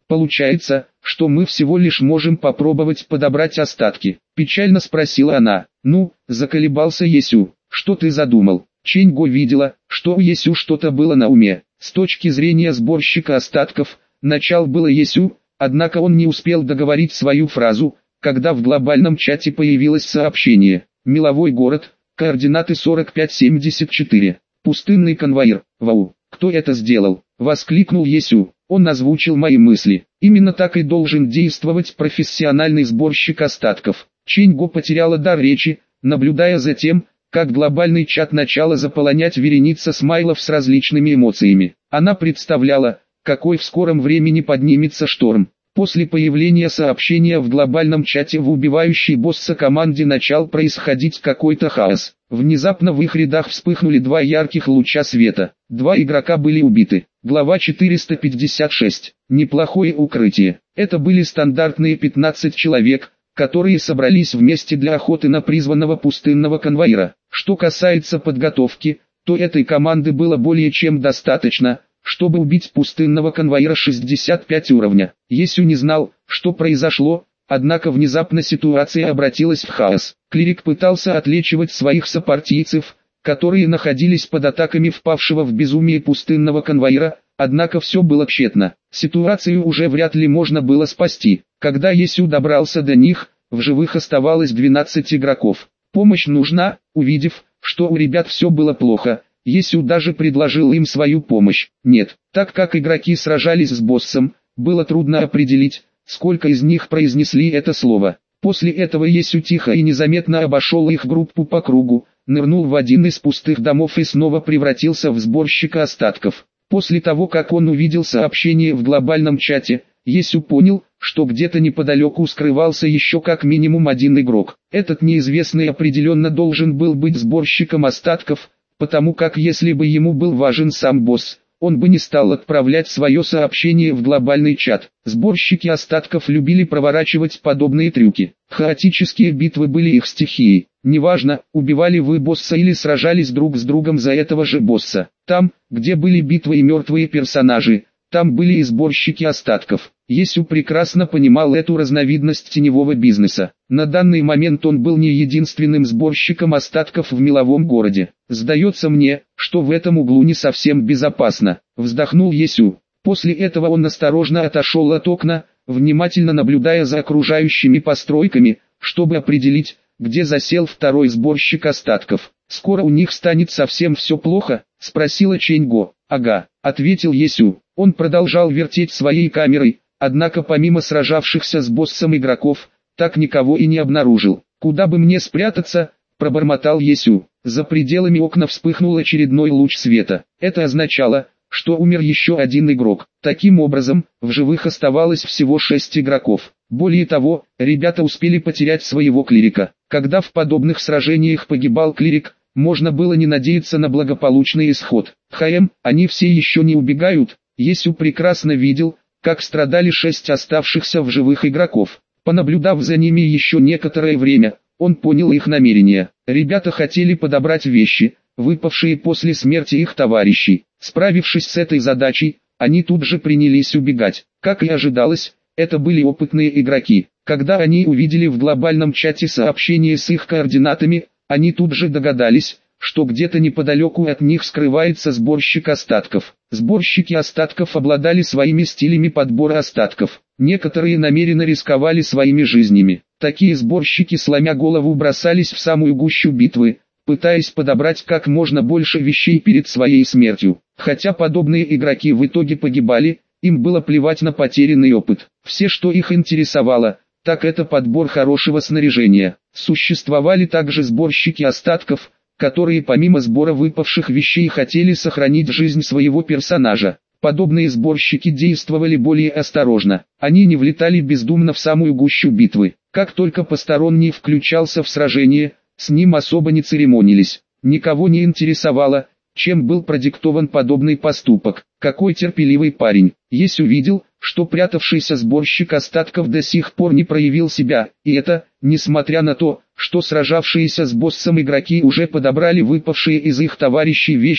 Получается, что мы всего лишь можем попробовать подобрать остатки. Печально спросила она. Ну, заколебался Есю. Что ты задумал? Чэнь-го видела, что у Есю что-то было на уме. С точки зрения сборщика остатков, начал было Есю, однако он не успел договорить свою фразу, когда в глобальном чате появилось сообщение. Меловой город, координаты сорок пять семьдесят четыре. Пустынный конвоир. Вау, кто это сделал? Воскликнул Есю. Он озвучил мои мысли. Именно так и должен действовать профессиональный сборщик остатков. Чэнь-го потеряла дар речи, наблюдая за тем, как глобальный чат начала заполонять вереница смайлов с различными эмоциями. Она представляла, какой в скором времени поднимется шторм. После появления сообщения в глобальном чате в убивающей босса команде начал происходить какой-то хаос. Внезапно в их рядах вспыхнули два ярких луча света. Два игрока были убиты. Глава четыреста пятьдесят шесть. Неплохое укрытие. Это были стандартные пятнадцать человек, которые собрались вместе для охоты на призванного пустынного конвоира. Что касается подготовки, то этой команды было более чем достаточно, чтобы убить пустынного конвоира шестьдесят пять уровня. Есю не знал, что произошло, однако внезапно ситуация обратилась в хаос. Клирик пытался отлечивать своих сопартийцев, которые находились под атаками впавшего в безумие пустынного конвоира, однако все было тщетно. Ситуацию уже вряд ли можно было спасти. Когда Есю добрался до них, в живых оставалось двенадцать игроков. Помощь нужна. Увидев, что у ребят все было плохо, Есю даже предложил им свою помощь. Нет, так как игроки сражались с боссом, было трудно определить, сколько из них произнесли это слово. После этого Есю тихо и незаметно обошел их группу по кругу, нырнул в один из пустых домов и снова превратился в сборщика остатков. После того, как он увидел сообщение в глобальном чате, Есю понял, что где-то неподалеку скрывался еще как минимум один игрок. Этот неизвестный определенно должен был быть сборщиком остатков, потому как если бы ему был важен сам босс, он бы не стал отправлять свое сообщение в глобальный чат. Сборщики остатков любили проворачивать подобные трюки. Хаотические битвы были их стихией. Неважно, убивали вы босса или сражались друг с другом за этого же босса. Там, где были битвы и мертвые персонажи, там были и сборщики остатков. Есю прекрасно понимал эту разновидность теневого бизнеса. На данный момент он был не единственным сборщиком остатков в меловом городе. «Сдается мне, что в этом углу не совсем безопасно», — вздохнул Есю. После этого он осторожно отошел от окна, внимательно наблюдая за окружающими постройками, чтобы определить, где засел второй сборщик остатков. «Скоро у них станет совсем все плохо?» — спросила Чэнь-го. «Ага», — ответил Есю. Он продолжал вертеть своей камерой, однако помимо сражавшихся с боссом игроков, так никого и не обнаружил. «Куда бы мне спрятаться?» — пробормотал Есю. За пределами окна вспыхнул очередной луч света. Это означало, что умер еще один игрок. Таким образом, в живых оставалось всего шесть игроков. Более того, ребята успели потерять своего клирика. Когда в подобных сражениях погибал клирик, можно было не надеяться на благополучный исход. «Хм, они все еще не убегают?» Есю прекрасно видел, как страдали шесть оставшихся в живых игроков. Понаблюдав за ними еще некоторое время, он понял их намерения. Ребята хотели подобрать вещи, выпавшие после смерти их товарищей. Справившись с этой задачей, они тут же принялись убегать. Как и ожидалось, это были опытные игроки. Когда они увидели в глобальном чате сообщение с их координатами, они тут же догадались, что где-то неподалеку от них скрывается сборщик остатков. Сборщики остатков обладали своими стилями подбора остатков. Некоторые намеренно рисковали своими жизнями. Такие сборщики, сломя голову, бросались в самую гущу битвы, пытаясь подобрать как можно больше вещей перед своей смертью. Хотя подобные игроки в итоге погибали, им было плевать на потерянный опыт. Все, что их интересовало, так это подбор хорошего снаряжения. Существовали также сборщики остатков, которые помимо сбора выпавших вещей хотели сохранить жизнь своего персонажа. Подобные сборщики действовали более осторожно. Они не влетали бездумно в самую гущу битвы. Как только посторонний включался в сражение, с ним особо не церемонились. Никого не интересовало, чем был продиктован подобный поступок. Какой терпеливый парень. Есть увидел, что прятавшийся сборщик остатков до сих пор не проявил себя, и это, несмотря на то, что сражавшиеся с боссом игроки уже подобрали выпавшие из их товарищей вещи,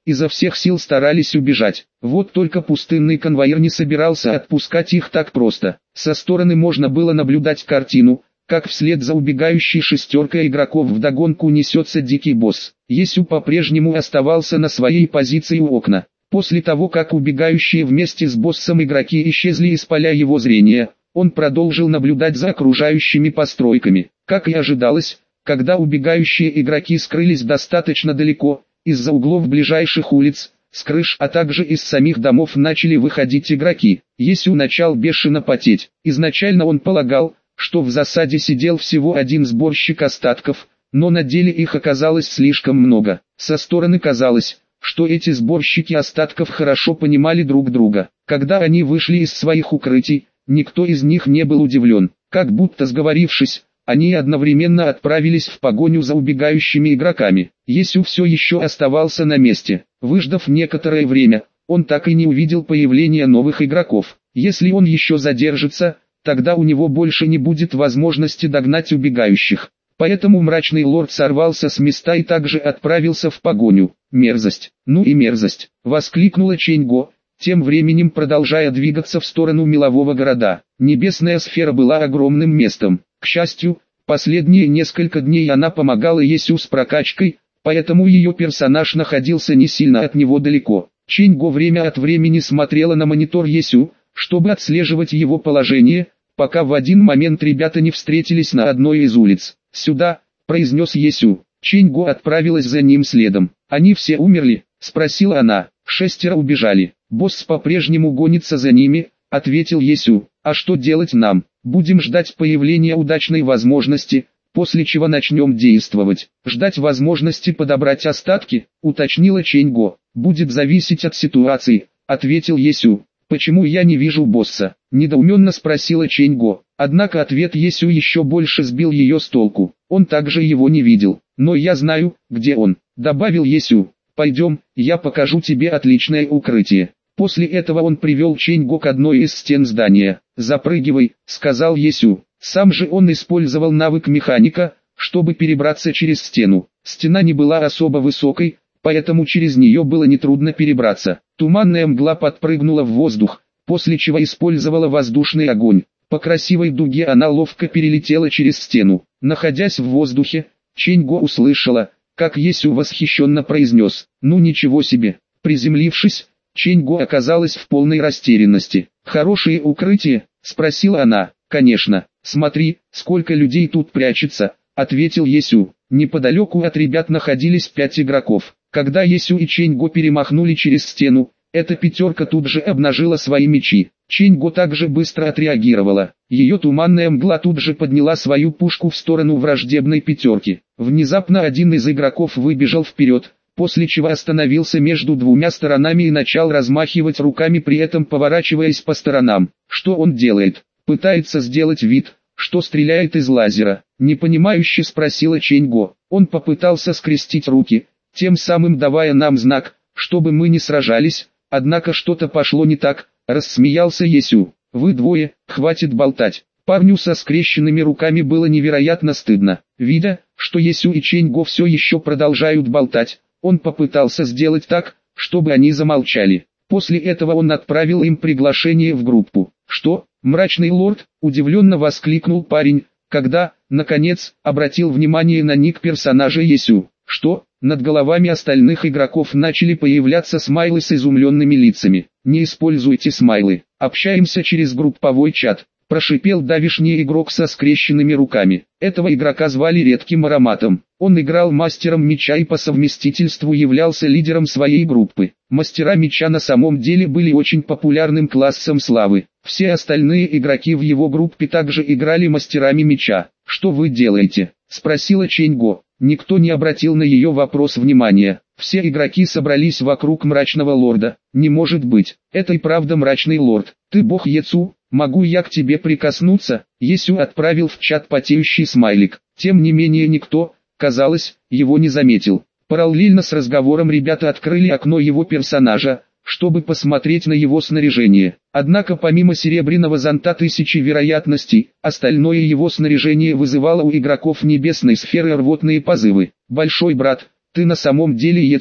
изо всех сил старались убежать. Вот только пустынный конвоир не собирался отпускать их так просто. Со стороны можно было наблюдать картину, как вслед за убегающей шестеркой игроков вдогонку несется дикий босс. Есю по-прежнему оставался на своей позиции у окна. После того, как убегающие вместе с боссом игроки исчезли из поля его зрения, он продолжил наблюдать за окружающими постройками. Как и ожидалось, когда убегающие игроки скрылись достаточно далеко, из-за углов ближайших улиц, с крыш, а также из самих домов начали выходить игроки. Есю начал бешено потеть. Изначально он полагал, что в засаде сидел всего один сборщик остатков, но на деле их оказалось слишком много. Со стороны казалось, что эти сборщики остатков хорошо понимали друг друга. Когда они вышли из своих укрытий, никто из них не был удивлен. Как будто сговорившись, они одновременно отправились в погоню за убегающими игроками. Есю все еще оставался на месте. Выждав некоторое время, он так и не увидел появления новых игроков. Если он еще задержится, тогда у него больше не будет возможности догнать убегающих. Поэтому мрачный лорд сорвался с места и также отправился в погоню. «Мерзость! Ну и мерзость!» — воскликнула Чэньго, тем временем продолжая двигаться в сторону мелового города. Небесная сфера была огромным местом. К счастью, последние несколько дней она помогала Есю с прокачкой, поэтому ее персонаж находился не сильно от него далеко. Чэньго время от времени смотрела на монитор Есю, чтобы отслеживать его положение, пока в один момент ребята не встретились на одной из улиц. «Сюда», — произнес Есю. Чэньго отправилась за ним следом. «Они все умерли?» — спросила она. «Шестеро убежали. Босс по-прежнему гонится за ними», — ответил Есю. «А что делать нам? Будем ждать появления удачной возможности, после чего начнем действовать». «Ждать возможности подобрать остатки», — уточнила Чэньго. «Будет зависеть от ситуации», — ответил Есю. «Почему я не вижу босса?» — недоуменно спросила Чэньго. Однако ответ Есю еще больше сбил ее с толку. Он также его не видел. «Но я знаю, где он», — добавил Есю. «Пойдем, я покажу тебе отличное укрытие». После этого он привел Чэньго к одной из стен здания. «Запрыгивай», — сказал Есю. Сам же он использовал навык механика, чтобы перебраться через стену. Стена не была особо высокой, поэтому через нее было нетрудно перебраться. Туманная мгла подпрыгнула в воздух, после чего использовала воздушный огонь. По красивой дуге она ловко перелетела через стену. Находясь в воздухе, Чэньго услышала, как Есю восхищенно произнес: «Ну ничего себе!» Приземлившись, Чэньго оказалась в полной растерянности. «Хорошее укрытие?» — спросила она. «Конечно. Смотри, сколько людей тут прячется», — ответил Есю. Неподалеку от ребят находились пять игроков. Когда Есю и Чэньго перемахнули через стену, эта пятерка тут же обнажила свои мечи. Чэньго также быстро отреагировала. Ее туманная мгла тут же подняла свою пушку в сторону враждебной пятерки. Внезапно один из игроков выбежал вперед, после чего остановился между двумя сторонами и начал размахивать руками, при этом поворачиваясь по сторонам. Что он делает? Пытается сделать вид, что стреляет из лазера. Непонимающе спросила Чэньго. Он попытался скрестить руки, тем самым давая нам знак, чтобы мы не сражались, однако что-то пошло не так, рассмеялся Есю. «Вы двое, хватит болтать». Парню со скрещенными руками было невероятно стыдно. Видя, что Есю и Чэньго все еще продолжают болтать, он попытался сделать так, чтобы они замолчали. После этого он отправил им приглашение в группу. «Что, мрачный лорд?» – удивленно воскликнул парень, когда, наконец, обратил внимание на ник персонажа Есю. «Что?» Над головами остальных игроков начали появляться смайлы с изумленными лицами. «Не используйте смайлы. Общаемся через групповой чат», – прошипел давишний игрок со скрещенными руками. Этого игрока звали Редким Ароматом. Он играл мастером меча и по совместительству являлся лидером своей группы. Мастера меча на самом деле были очень популярным классом славы. Все остальные игроки в его группе также играли мастерами меча. «Что вы делаете?» – спросила Чэньго. Никто не обратил на ее вопрос внимания. Все игроки собрались вокруг мрачного лорда. «Не может быть, это и правда мрачный лорд. Ты бог Ецу, могу я к тебе прикоснуться?» Есю отправил в чат потеющий смайлик. Тем не менее никто, казалось, его не заметил. Параллельно с разговором ребята открыли окно его персонажа, чтобы посмотреть на его снаряжение. Однако помимо серебряного зонта тысячи вероятностей, остальное его снаряжение вызывало у игроков небесной сферы рвотные позывы. «Большой брат, ты на самом деле Ецу?» –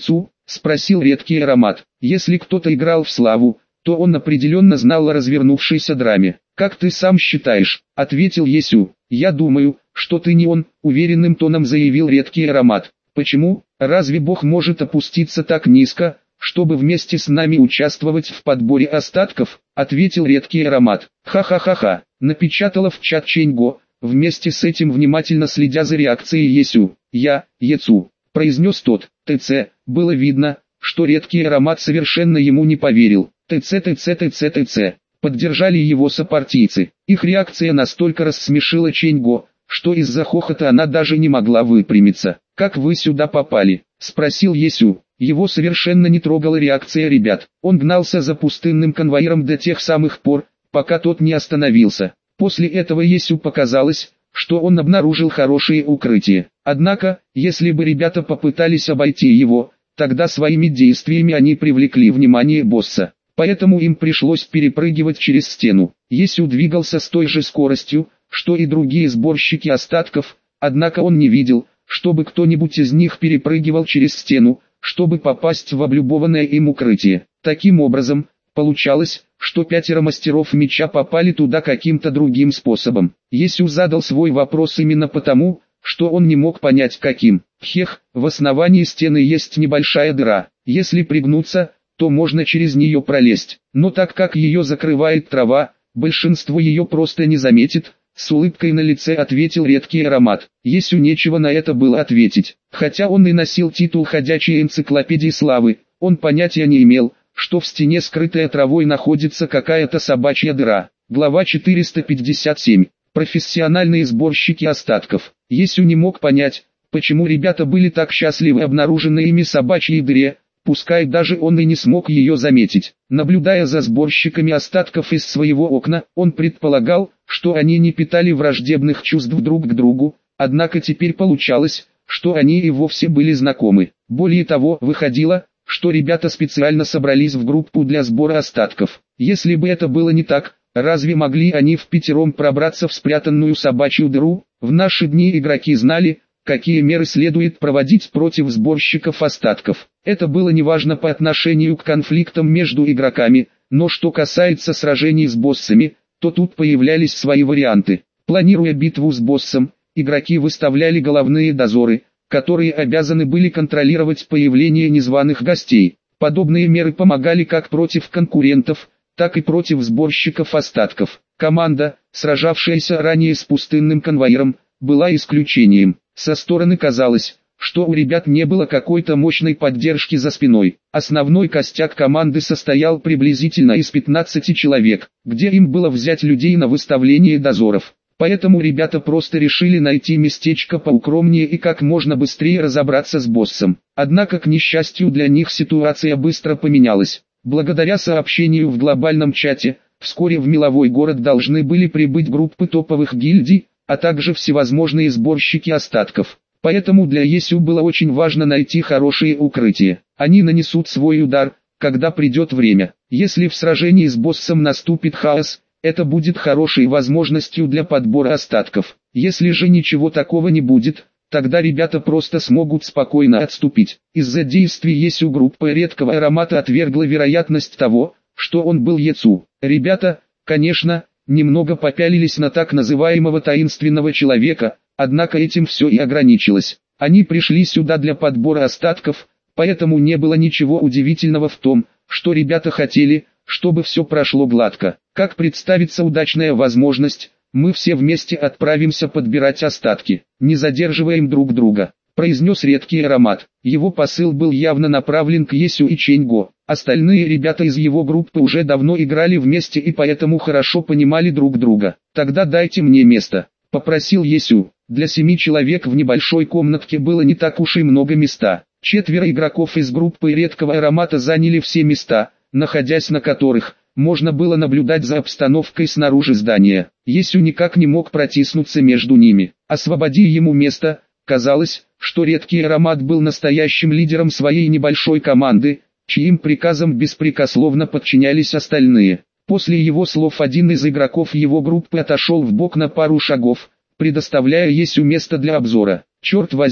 спросил редкий аромат. Если кто-то играл в славу, то он определенно знал о развернувшейся драме. «Как ты сам считаешь?» — ответил Есю. «Я думаю, что ты не он», — уверенным тоном заявил редкий аромат. «Почему? Разве Бог может опуститься так низко, чтобы вместе с нами участвовать в подборе остатков?» — ответил редкий аромат. «Ха-ха-ха-ха», — напечатала в чат Ченьго, вместе с этим внимательно следя за реакцией Есю. «Я, Ецу», — произнес тот. «ТЦ», было видно, что редкий аромат совершенно ему не поверил. «ТЦ, ТЦ, ТЦ, ТЦ», поддержали его сопартийцы. Их реакция настолько рассмешила Ченьго, что из-за хохота она даже не могла выпрямиться. «Как вы сюда попали?» — спросил Есю. Его совершенно не трогала реакция ребят. Он гнался за пустынным конвоиром до тех самых пор, пока тот не остановился. После этого Есю показалось, что он обнаружил хорошее укрытие. Однако, если бы ребята попытались обойти его, тогда своими действиями они привлекли внимание босса. Поэтому им пришлось перепрыгивать через стену. Есю двигался с той же скоростью, что и другие сборщики остатков, однако он не видел, чтобы кто-нибудь из них перепрыгивал через стену, чтобы попасть в облюбованное им укрытие. Таким образом, получалось, что пятеро мастеров меча попали туда каким-то другим способом. Есю задал свой вопрос именно потому, что он не мог понять каким. Хех, в основании стены есть небольшая дыра. Если пригнуться, то можно через нее пролезть. Но так как ее закрывает трава, большинство ее просто не заметит. С улыбкой на лице ответил редкий аромат. Есю нечего на это было ответить. Хотя он и носил титул ходячей энциклопедии славы, он понятия не имел, что в стене, скрытая травой, находится какая-то собачья дыра. Глава четыреста пятьдесят семь. Профессиональные сборщики остатков. Есю не мог понять, почему ребята были так счастливы обнаруженной ими собачьей дыре, пускай даже он и не смог ее заметить. Наблюдая за сборщиками остатков из своего окна, он предполагал, что они не питали враждебных чувств друг к другу, однако теперь получалось, что они и вовсе были знакомы. Более того, выходило, что ребята специально собрались в группу для сбора остатков. Если бы это было не так, разве могли они впятером пробраться в спрятанную собачью дыру? В наши дни игроки знали, какие меры следует проводить против сборщиков остатков. Это было неважно по отношению к конфликтам между игроками, но что касается сражений с боссами, то тут появлялись свои варианты. Планируя битву с боссом, игроки выставляли головные дозоры, которые обязаны были контролировать появление незваных гостей. Подобные меры помогали как против конкурентов, так и против сборщиков остатков. Команда, сражавшаяся ранее с пустынным конвоиром, была исключением. Со стороны казалось, что у ребят не было какой-то мощной поддержки за спиной. Основной костяк команды состоял приблизительно из пятнадцати человек, где им было взять людей на выставление дозоров. Поэтому ребята просто решили найти местечко поукромнее и как можно быстрее разобраться с боссом. Однако, к несчастью для них, ситуация быстро поменялась. Благодаря сообщению в глобальном чате, вскоре в меловой город должны были прибыть группы топовых гильдий, а также всевозможные сборщики остатков. Поэтому для Есю было очень важно найти хорошее укрытие. Они нанесут свой удар, когда придет время. Если в сражении с боссом наступит хаос, это будет хорошей возможностью для подбора остатков. Если же ничего такого не будет, тогда ребята просто смогут спокойно отступить. Из-за действий Есю группа редкого аромата отвергла вероятность того, что он был Ецу. Ребята, конечно, немного попялились на так называемого таинственного человека, однако этим все и ограничилось. Они пришли сюда для подбора остатков, поэтому не было ничего удивительного в том, что ребята хотели, чтобы все прошло гладко. Как представится удачная возможность, мы все вместе отправимся подбирать остатки, не задерживаем друг друга, произнес редкий аромат. Его посыл был явно направлен к Есю и Ченьго. Остальные ребята из его группы уже давно играли вместе и поэтому хорошо понимали друг друга. Тогда дайте мне место, попросил Есю. Для семи человек в небольшой комнатке было не так уж и много места. Четверо игроков из группы редкого аромата заняли все места, находясь на которых можно было наблюдать за обстановкой снаружи здания. Есю никак не мог протиснуться между ними. Освободи ему место. Казалось, что редкий аромат был настоящим лидером своей небольшой команды, чьим приказам беспрекословно подчинялись остальные. После его слов один из игроков его группы отошел вбок на пару шагов, предоставляя Есю место для обзора. «Черт возьми,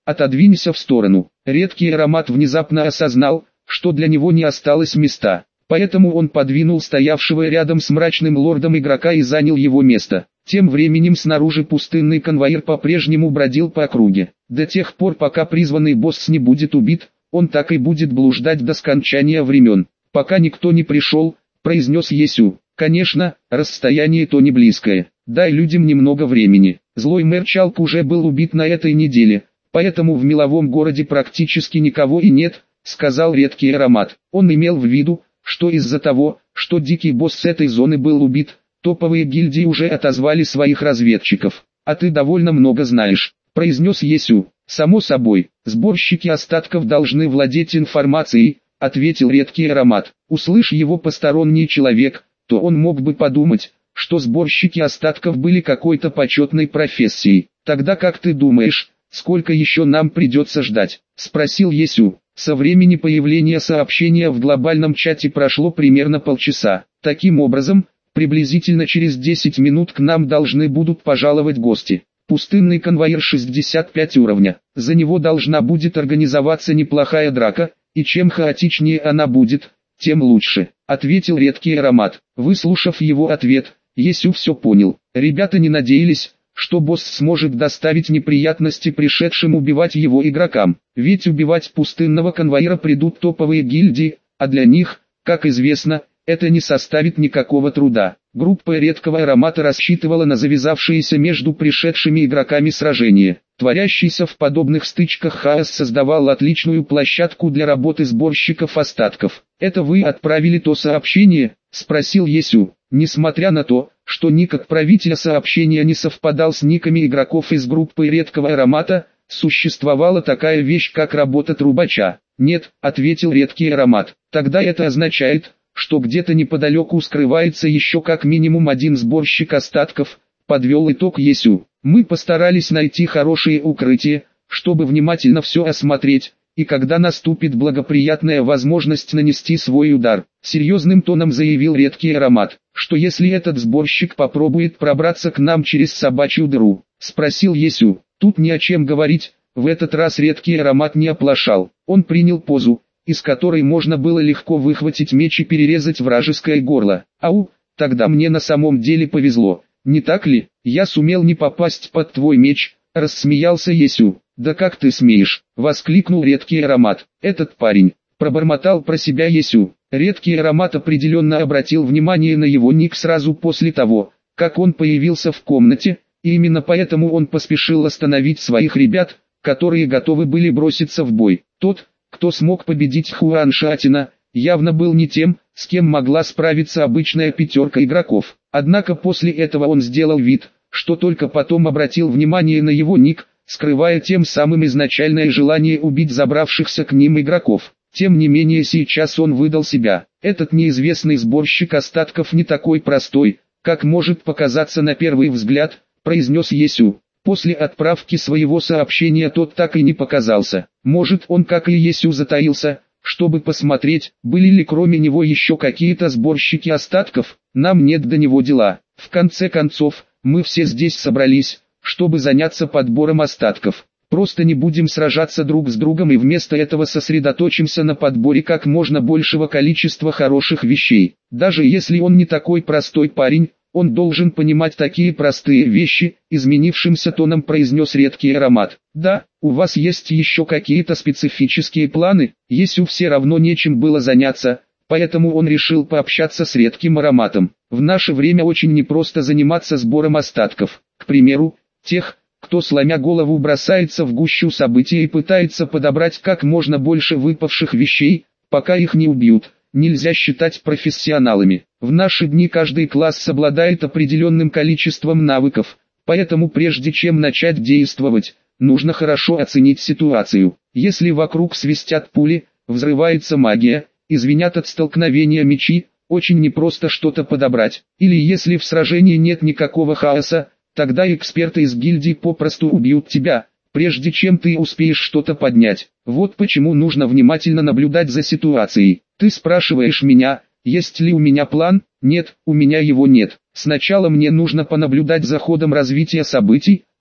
отодвинься в сторону. Редкий аромат внезапно осознал, что для него не осталось места. Поэтому он подвинул стоявшего рядом с мрачным лордом игрока и занял его место. Тем временем снаружи пустынный конвоир по-прежнему бродил по округе. До тех пор, пока призванный босс не будет убит, он так и будет блуждать до скончания времен. «Пока никто не пришел», — произнес Есю. «Конечно, расстояние то не близкое. Дай людям немного времени». Злой мэр Чалк уже был убит на этой неделе, поэтому в меловом городе практически никого и нет, сказал редкий аромат. Он имел в виду, что из-за того, что дикий босс с этой зоны был убит, топовые гильдии уже отозвали своих разведчиков. «А ты довольно много знаешь», — произнес Есю. «Само собой, сборщики остатков должны владеть информацией», — ответил редкий аромат. «Услышь его посторонний человек, то он мог бы подумать, что сборщики остатков были какой-то почетной профессией. Тогда как ты думаешь, сколько еще нам придется ждать?» — спросил Есю. Со времени появления сообщения в глобальном чате прошло примерно полчаса. Таким образом, приблизительно через десять минут к нам должны будут пожаловать гости. Пустынный конвоир шестьдесят пять уровня. За него должна будет организоваться неплохая драка, и чем хаотичнее она будет, тем лучше, ответил редкий аромат. Выслушав его ответ, Есю все понял. Ребята не надеялись, что босс сможет доставить неприятности пришедшим убивать его игрокам. Ведь убивать пустынного конвоира придут топовые гильдии, а для них, как известно, это не составит никакого труда. Группа редкого аромата рассчитывала на завязавшиеся между пришедшими игроками сражение. Творящийся в подобных стычках хаос создавал отличную площадку для работы сборщиков остатков. «Это вы отправили то сообщение?» – спросил Есю. Несмотря на то, что ник отправителя сообщения не совпадал с никами игроков из группы редкого аромата, существовала такая вещь, как работа трубача. «Нет», — ответил редкий аромат. «Тогда это означает, что где-то неподалеку скрывается еще как минимум один сборщик остатков», — подвел итог Есю. «Мы постарались найти хорошие укрытия, чтобы внимательно все осмотреть, и когда наступит благоприятная возможность нанести свой удар», — серьезным тоном заявил редкий аромат. «Что если этот сборщик попробует пробраться к нам через собачью дыру?» — спросил Есю. Тут не о чем говорить, в этот раз редкий аромат не оплошал. Он принял позу, из которой можно было легко выхватить меч и перерезать вражеское горло. «Ау, тогда мне на самом деле повезло, не так ли? Я сумел не попасть под твой меч», — рассмеялся Есю. «Да как ты смеешь?» — воскликнул редкий аромат. «Этот парень», — пробормотал про себя Есю. Редкий аромат определенно обратил внимание на его ник сразу после того, как он появился в комнате, и именно поэтому он поспешил остановить своих ребят, которые готовы были броситься в бой. Тот, кто смог победить Хуан Шатина, явно был не тем, с кем могла справиться обычная пятерка игроков. Однако после этого он сделал вид, что только потом обратил внимание на его ник, скрывая тем самым изначальное желание убить забравшихся к ним игроков. Тем не менее сейчас он выдал себя. Этот неизвестный сборщик остатков не такой простой, как может показаться на первый взгляд, произнес Есю. После отправки своего сообщения тот так и не показался. Может, он, как и Есю, затаился, чтобы посмотреть, были ли кроме него еще какие-то сборщики остатков. Нам нет до него дела. В конце концов, мы все здесь собрались, чтобы заняться подбором остатков. Просто не будем сражаться друг с другом и вместо этого сосредоточимся на подборе как можно большего количества хороших вещей. Даже если он не такой простой парень, он должен понимать такие простые вещи, изменившимся тоном произнес редкий аромат. Да, у вас есть еще какие-то специфические планы, Есю все равно нечем было заняться, поэтому он решил пообщаться с редким ароматом. В наше время очень непросто заниматься сбором остатков. К примеру, тех, кто сломя голову бросается в гущу событий и пытается подобрать как можно больше выпавших вещей, пока их не убьют, нельзя считать профессионалами. В наши дни каждый класс обладает определенным количеством навыков, поэтому прежде чем начать действовать, нужно хорошо оценить ситуацию. Если вокруг свистят пули, взрывается магия, и звенят от столкновения мечи, очень непросто что-то подобрать. Или если в сражении нет никакого хаоса, тогда эксперты из гильдии попросту убьют тебя, прежде чем ты успеешь что-то поднять. Вот почему нужно внимательно наблюдать за ситуацией. Ты спрашиваешь меня, есть ли у меня план? Нет, у меня его нет. Сначала мне нужно понаблюдать за ходом развития событий,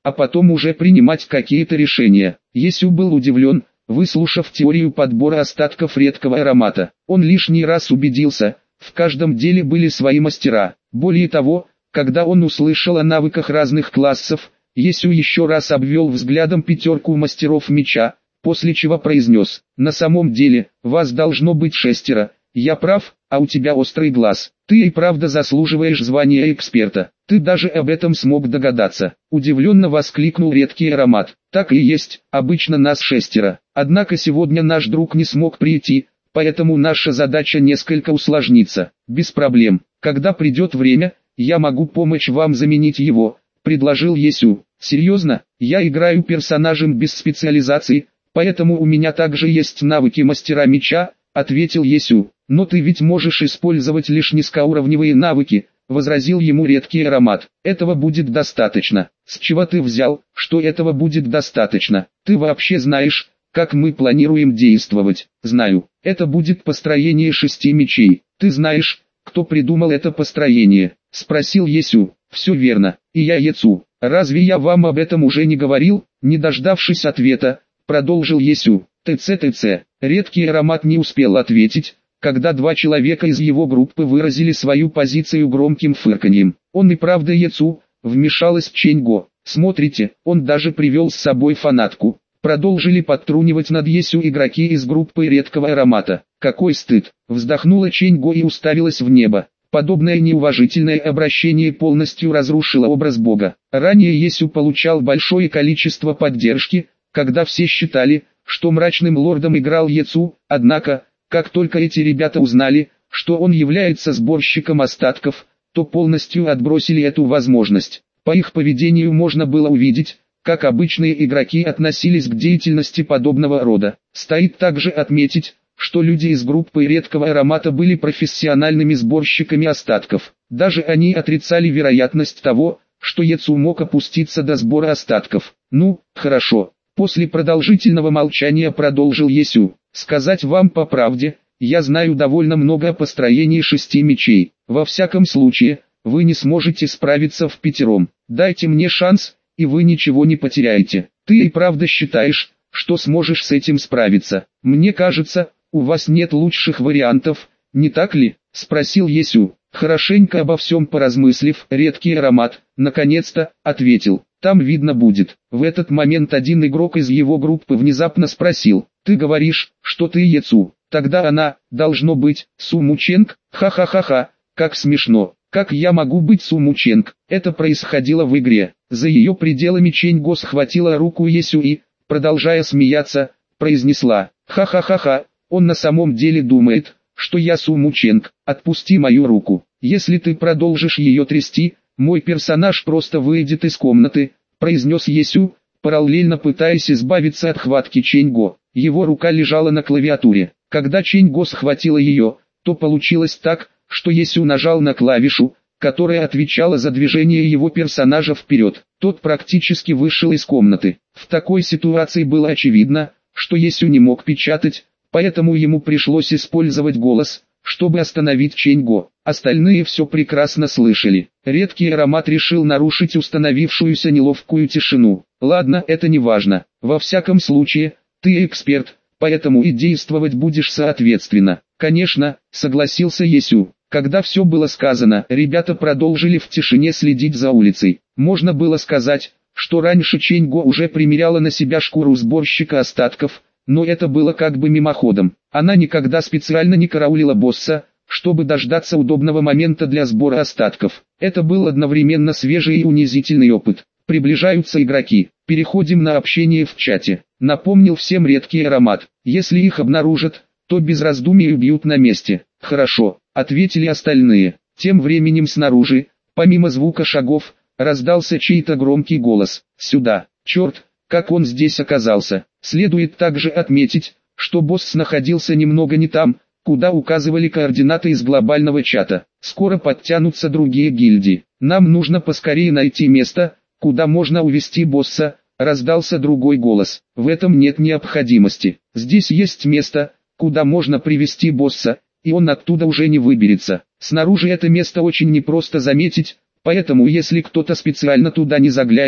а потом уже принимать какие-то решения. Есю был удивлен, выслушав теорию подбора остатков редкого аромата. Он лишний раз убедился, в каждом деле были свои мастера. Более того, когда он услышал о навыках разных классов, Есю еще раз обвел взглядом пятерку мастеров меча, после чего произнес: «На самом деле, вас должно быть шестеро, я прав, а у тебя острый глаз. Ты и правда заслуживаешь звания эксперта. Ты даже об этом смог догадаться». Удивленно воскликнул редкий аромат. «Так и есть, обычно нас шестеро. Однако сегодня наш друг не смог прийти, поэтому наша задача несколько усложнится. Без проблем. Когда придет время, я могу помочь вам заменить его», — предложил Есю. «Серьезно, я играю персонажем без специализации, поэтому у меня также есть навыки мастера меча», — ответил Есю. «Но ты ведь можешь использовать лишь низкоуровневые навыки», — возразил ему редкий аромат. «Этого будет достаточно». «С чего ты взял, что этого будет достаточно? Ты вообще знаешь, как мы планируем действовать?» «Знаю. Это будет построение шести мечей. Ты знаешь, кто придумал это построение?» — спросил Есю. «Все верно. И я Ецу. Разве я вам об этом уже не говорил?» Не дождавшись ответа, продолжил Есю. «ТЦ-ТЦ». Редкий аромат не успел ответить, когда два человека из его группы выразили свою позицию громким фырканьем. «Он и правда Ецу», — вмешалась Ченьго. «Смотрите, он даже привел с собой фанатку». Продолжили подтрунивать над Есю игроки из группы редкого аромата. «Какой стыд!» — вздохнула Ченьго и уставилась в небо. Подобное неуважительное обращение полностью разрушило образ бога. Ранее Есю получал большое количество поддержки, когда все считали, что мрачным лордом играл Ецу, однако, как только эти ребята узнали, что он является сборщиком остатков, то полностью отбросили эту возможность. По их поведению можно было увидеть, как обычные игроки относились к деятельности подобного рода. Стоит также отметить, что люди из группы редкого аромата были профессиональными сборщиками остатков. Даже они отрицали вероятность того, что Ецу мог опуститься до сбора остатков. «Ну, хорошо». После продолжительного молчания продолжил Есю. «Сказать вам по правде, я знаю довольно много о построении шести мечей. Во всяком случае, вы не сможете справиться впятером. Дайте мне шанс, и вы ничего не потеряете. Ты и правда считаешь, что сможешь с этим справиться? Мне кажется, у вас нет лучших вариантов, не так ли?» — спросил Есю. Хорошенько обо всем поразмыслив, редкий аромат, наконец-то, ответил: «Там видно будет». В этот момент один игрок из его группы внезапно спросил: «Ты говоришь, что ты Ецу? Тогда она, должно быть, Су Мученг? Ха-ха-ха-ха, как смешно. Как я могу быть Су Мученг?» Это происходило в игре. За ее пределами Ченьго схватила руку Есю и, продолжая смеяться, произнесла: «Ха-ха-ха-ха, он на самом деле думает, что я Су Мученг. Отпусти мою руку. Если ты продолжишь ее трясти, мой персонаж просто выйдет из комнаты», — произнес Есю, параллельно пытаясь избавиться от хватки Ченьго. Его рука лежала на клавиатуре. Когда Ченьго схватила ее, то получилось так, что Есю нажал на клавишу, которая отвечала за движение его персонажа вперед. Тот практически вышел из комнаты. В такой ситуации было очевидно, что Есю не мог печатать, поэтому ему пришлось использовать голос, чтобы остановить Ченьго. Остальные все прекрасно слышали. Редкий аромат решил нарушить установившуюся неловкую тишину. «Ладно, это не важно. Во всяком случае, ты эксперт, поэтому и действовать будешь соответственно». «Конечно», — согласился Есю. Когда все было сказано, ребята продолжили в тишине следить за улицей. Можно было сказать, что раньше Ченьго уже примеряла на себя шкуру сборщика остатков, но это было как бы мимоходом. Она никогда специально не караулила босса, чтобы дождаться удобного момента для сбора остатков. Это был одновременно свежий и унизительный опыт. Приближаются игроки. Переходим на общение в чате. Напомнил всем редкий аромат. Если их обнаружат, то без раздумий убьют на месте. «Хорошо», — ответили остальные. Тем временем снаружи, помимо звука шагов, раздался чей-то громкий голос. «Сюда! Черт, как он здесь оказался!» Следует также отметить, что босс находился немного не там, куда указывали координаты из глобального чата. Скоро подтянутся другие гильдии. «Нам нужно поскорее найти место, куда можно увести босса», — раздался другой голос. «В этом нет необходимости. Здесь есть место, куда можно привести босса, и он оттуда уже не выберется. Снаружи это место очень непросто заметить, поэтому если кто-то специально туда не заглянет,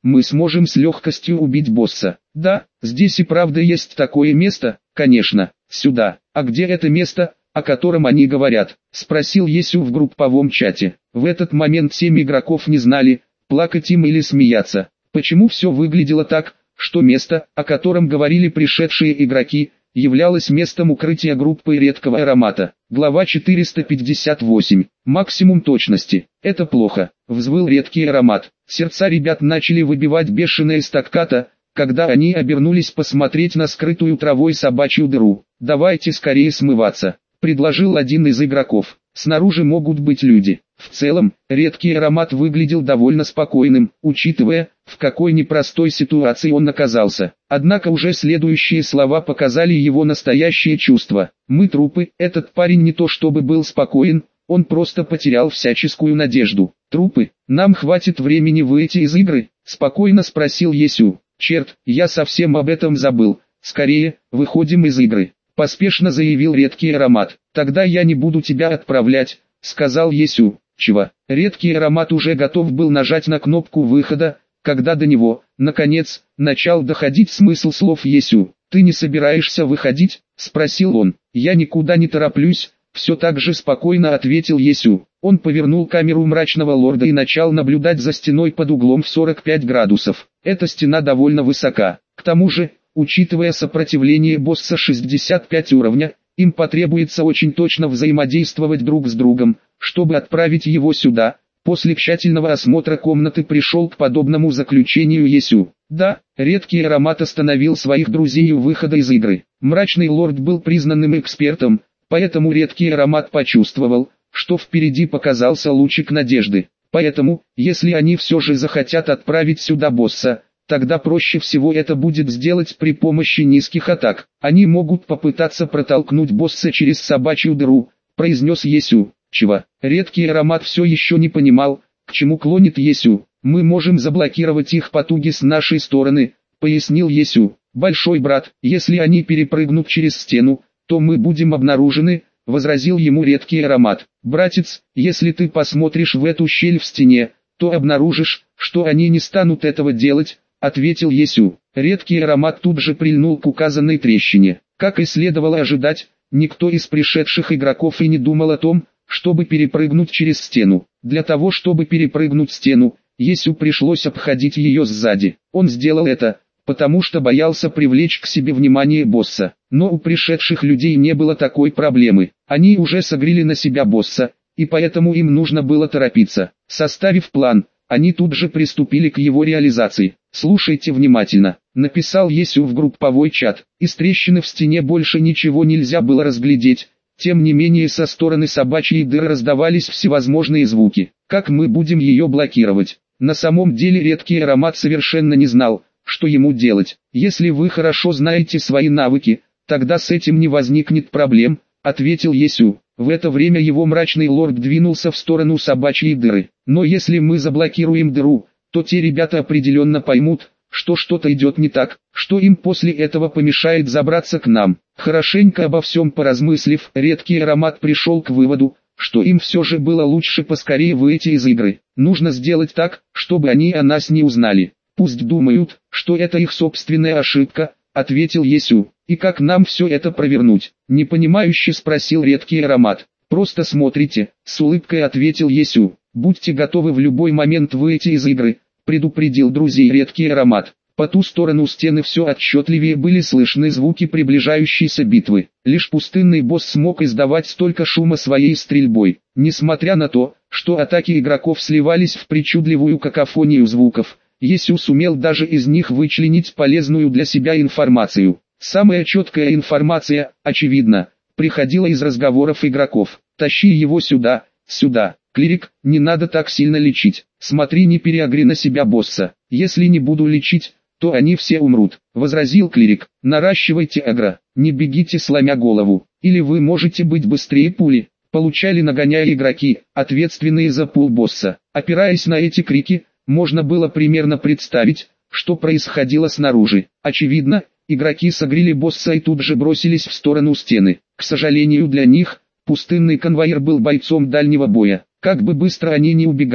мы сможем с легкостью убить босса. Да, здесь и правда есть такое место, конечно, сюда. А где это место, о котором они говорят? Спросил Есю в групповом чате. В этот момент семь игроков не знали, плакать им или смеяться. Почему все выглядело так, что место, о котором говорили пришедшие игроки, являлось местом укрытия группы редкого аромата. Глава четыреста пятьдесят восемь. Максимум точности. Это плохо. Взвыл редкий аромат. Сердца ребят начали выбивать бешеная стакката, когда они обернулись посмотреть на скрытую травой собачью дыру. «Давайте скорее смываться», — предложил один из игроков. «Снаружи могут быть люди». В целом, редкий аромат выглядел довольно спокойным, учитывая, в какой непростой ситуации он оказался. Однако уже следующие слова показали его настоящее чувство. «Мы трупы, этот парень не то чтобы был спокоен, он просто потерял всяческую надежду». «Трупы? Нам хватит времени выйти из игры?» — спокойно спросил Есю. «Черт, я совсем об этом забыл. Скорее, выходим из игры», — поспешно заявил редкий аромат. «Тогда я не буду тебя отправлять», — сказал Есю. «Чего?» Редкий аромат уже готов был нажать на кнопку выхода, когда до него, наконец, начал доходить смысл слов Есю. «Ты не собираешься выходить?» — спросил он. «Я никуда не тороплюсь», — все так же спокойно ответил Есю. Он повернул камеру мрачного лорда и начал наблюдать за стеной под углом в сорок пять градусов. Эта стена довольно высока. К тому же, учитывая сопротивление босса шестьдесят пять уровня, им потребуется очень точно взаимодействовать друг с другом, чтобы отправить его сюда. После тщательного осмотра комнаты пришел к подобному заключению Есю. Да, редкий аромат остановил своих друзей у выхода из игры. Мрачный лорд был признанным экспертом, поэтому редкий аромат почувствовал, что впереди показался лучик надежды. Поэтому, если они все же захотят отправить сюда босса, тогда проще всего это будет сделать при помощи низких атак. Они могут попытаться протолкнуть босса через собачью дыру, произнес Есю. Чего? Редкий аромат все еще не понимал, к чему клонит Есю. Мы можем заблокировать их потуги с нашей стороны, пояснил Есю. Большой брат, если они перепрыгнут через стену, то мы будем обнаружены, возразил ему редкий аромат. Братец, если ты посмотришь в эту щель в стене, то обнаружишь, что они не станут этого делать, ответил Есю. Редкий аромат тут же прильнул к указанной трещине. Как и следовало ожидать, никто из пришедших игроков и не думал о том, чтобы перепрыгнуть через стену. Для того, чтобы перепрыгнуть стену, Есю пришлось обходить ее сзади. Он сделал это, потому что боялся привлечь к себе внимание босса. Но у пришедших людей не было такой проблемы. Они уже согрели на себя босса, и поэтому им нужно было торопиться. Составив план, они тут же приступили к его реализации. «Слушайте внимательно», — написал Есю в групповой чат. Из трещины в стене больше ничего нельзя было разглядеть. Тем не менее со стороны собачьей дыры раздавались всевозможные звуки. Как мы будем ее блокировать? На самом деле редкий аромат совершенно не знал, что ему делать. Если вы хорошо знаете свои навыки, тогда с этим не возникнет проблем, ответил Есю. В это время его мрачный лорд двинулся в сторону собачьей дыры. Но если мы заблокируем дыру, то те ребята определенно поймут, что что-то идет не так, что им после этого помешает забраться к нам. Хорошенько обо всем поразмыслив, редкий аромат пришел к выводу, что им все же было лучше поскорее выйти из игры. Нужно сделать так, чтобы они о нас не узнали. Пусть думают, что это их собственная ошибка, ответил Есю. И как нам все это провернуть? Непонимающе спросил редкий аромат. Просто смотрите, с улыбкой ответил Есю. Будьте готовы в любой момент выйти из игры, предупредил друзей редкий аромат. По ту сторону стены все отчетливее были слышны звуки приближающейся битвы. Лишь пустынный босс смог издавать столько шума своей стрельбой. Несмотря на то, что атаки игроков сливались в причудливую какофонию звуков, Есю сумел даже из них вычленить полезную для себя информацию. Самая четкая информация, очевидно, приходила из разговоров игроков. «Тащи его сюда, сюда. Клирик, не надо так сильно лечить. Смотри, не переагри на себя босса. Если не буду лечить, то они все умрут», — возразил клирик. «Наращивайте агро, не бегите сломя голову, или вы можете быть быстрее пули», — получали нагоняя игроки, ответственные за пул босса. Опираясь на эти крики, можно было примерно представить, что происходило снаружи. Очевидно, игроки согрели босса и тут же бросились в сторону стены. К сожалению для них, пустынный конвоир был бойцом дальнего боя. Как бы быстро они ни убегали,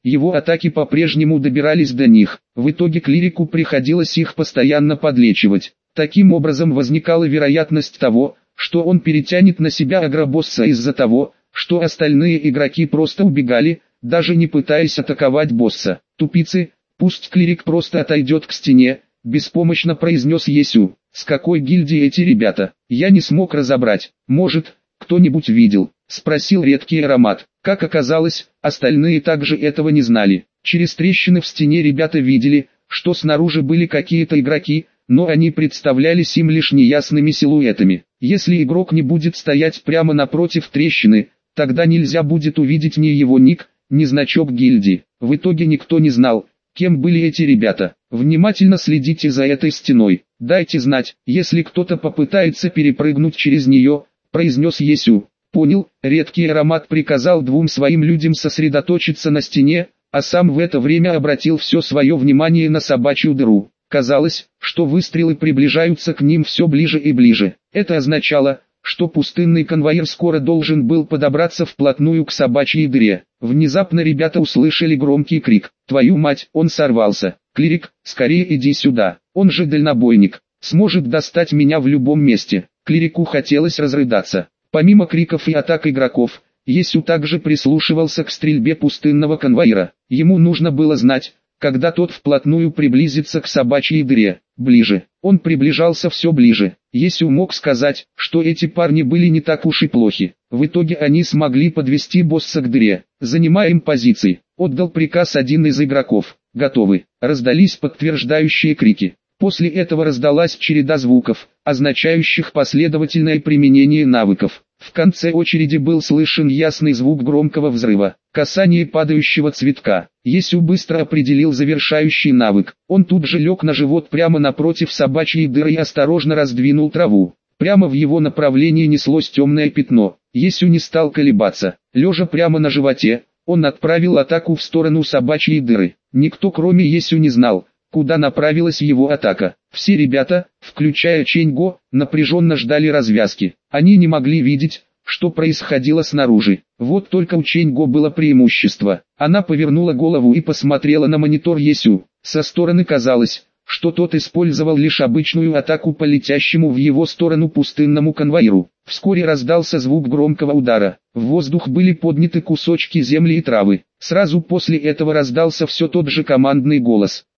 его атаки по-прежнему добирались до них. В итоге клирику приходилось их постоянно подлечивать. Таким образом возникала вероятность того, что он перетянет на себя агробосса из-за того, что остальные игроки просто убегали, даже не пытаясь атаковать босса. «Тупицы, пусть клирик просто отойдет к стене», — беспомощно произнес Есю. «С какой гильдии эти ребята? Я не смог разобрать. Может, кто-нибудь видел?» — спросил редкий аромат. Как оказалось, остальные также этого не знали. Через трещины в стене ребята видели, что снаружи были какие-то игроки, но они представлялись им лишь неясными силуэтами. Если игрок не будет стоять прямо напротив трещины, тогда нельзя будет увидеть ни его ник, ни значок гильдии. В итоге никто не знал, кем были эти ребята. Внимательно следите за этой стеной. Дайте знать, если кто-то попытается перепрыгнуть через нее, произнес Есю. Понял, редкий аромат приказал двум своим людям сосредоточиться на стене, а сам в это время обратил все свое внимание на собачью дыру. Казалось, что выстрелы приближаются к ним все ближе и ближе. Это означало, что пустынный конвоир скоро должен был подобраться вплотную к собачьей дыре. Внезапно ребята услышали громкий крик. «Твою мать!» Он сорвался. «Клирик, скорее иди сюда, он же дальнобойник, сможет достать меня в любом месте». Клирику хотелось разрыдаться. Помимо криков и атак игроков, Есю также прислушивался к стрельбе пустынного конвоира. Ему нужно было знать, когда тот вплотную приблизится к собачьей дыре. Ближе. Он приближался все ближе. Есю мог сказать, что эти парни были не так уж и плохи. В итоге они смогли подвести босса к дыре. «Занимаем позиции», — отдал приказ один из игроков. «Готовы». Раздались подтверждающие крики. После этого раздалась череда звуков, означающих последовательное применение навыков. В конце очереди был слышен ясный звук громкого взрыва, касание падающего цветка. Есю быстро определил завершающий навык. Он тут же лег на живот прямо напротив собачьей дыры и осторожно раздвинул траву. Прямо в его направлении неслось темное пятно. Есю не стал колебаться. Лежа прямо на животе, он отправил атаку в сторону собачьей дыры. Никто кроме Есю не знал, куда направилась его атака. Все ребята, включая Ченьго, напряженно ждали развязки. Они не могли видеть, что происходило снаружи. Вот только у Ченьго было преимущество. Она повернула голову и посмотрела на монитор Есю. Со стороны казалось, что тот использовал лишь обычную атаку по летящему в его сторону пустынному конвоиру. Вскоре раздался звук громкого удара. В воздух были подняты кусочки земли и травы. Сразу после этого раздался все тот же командный голос.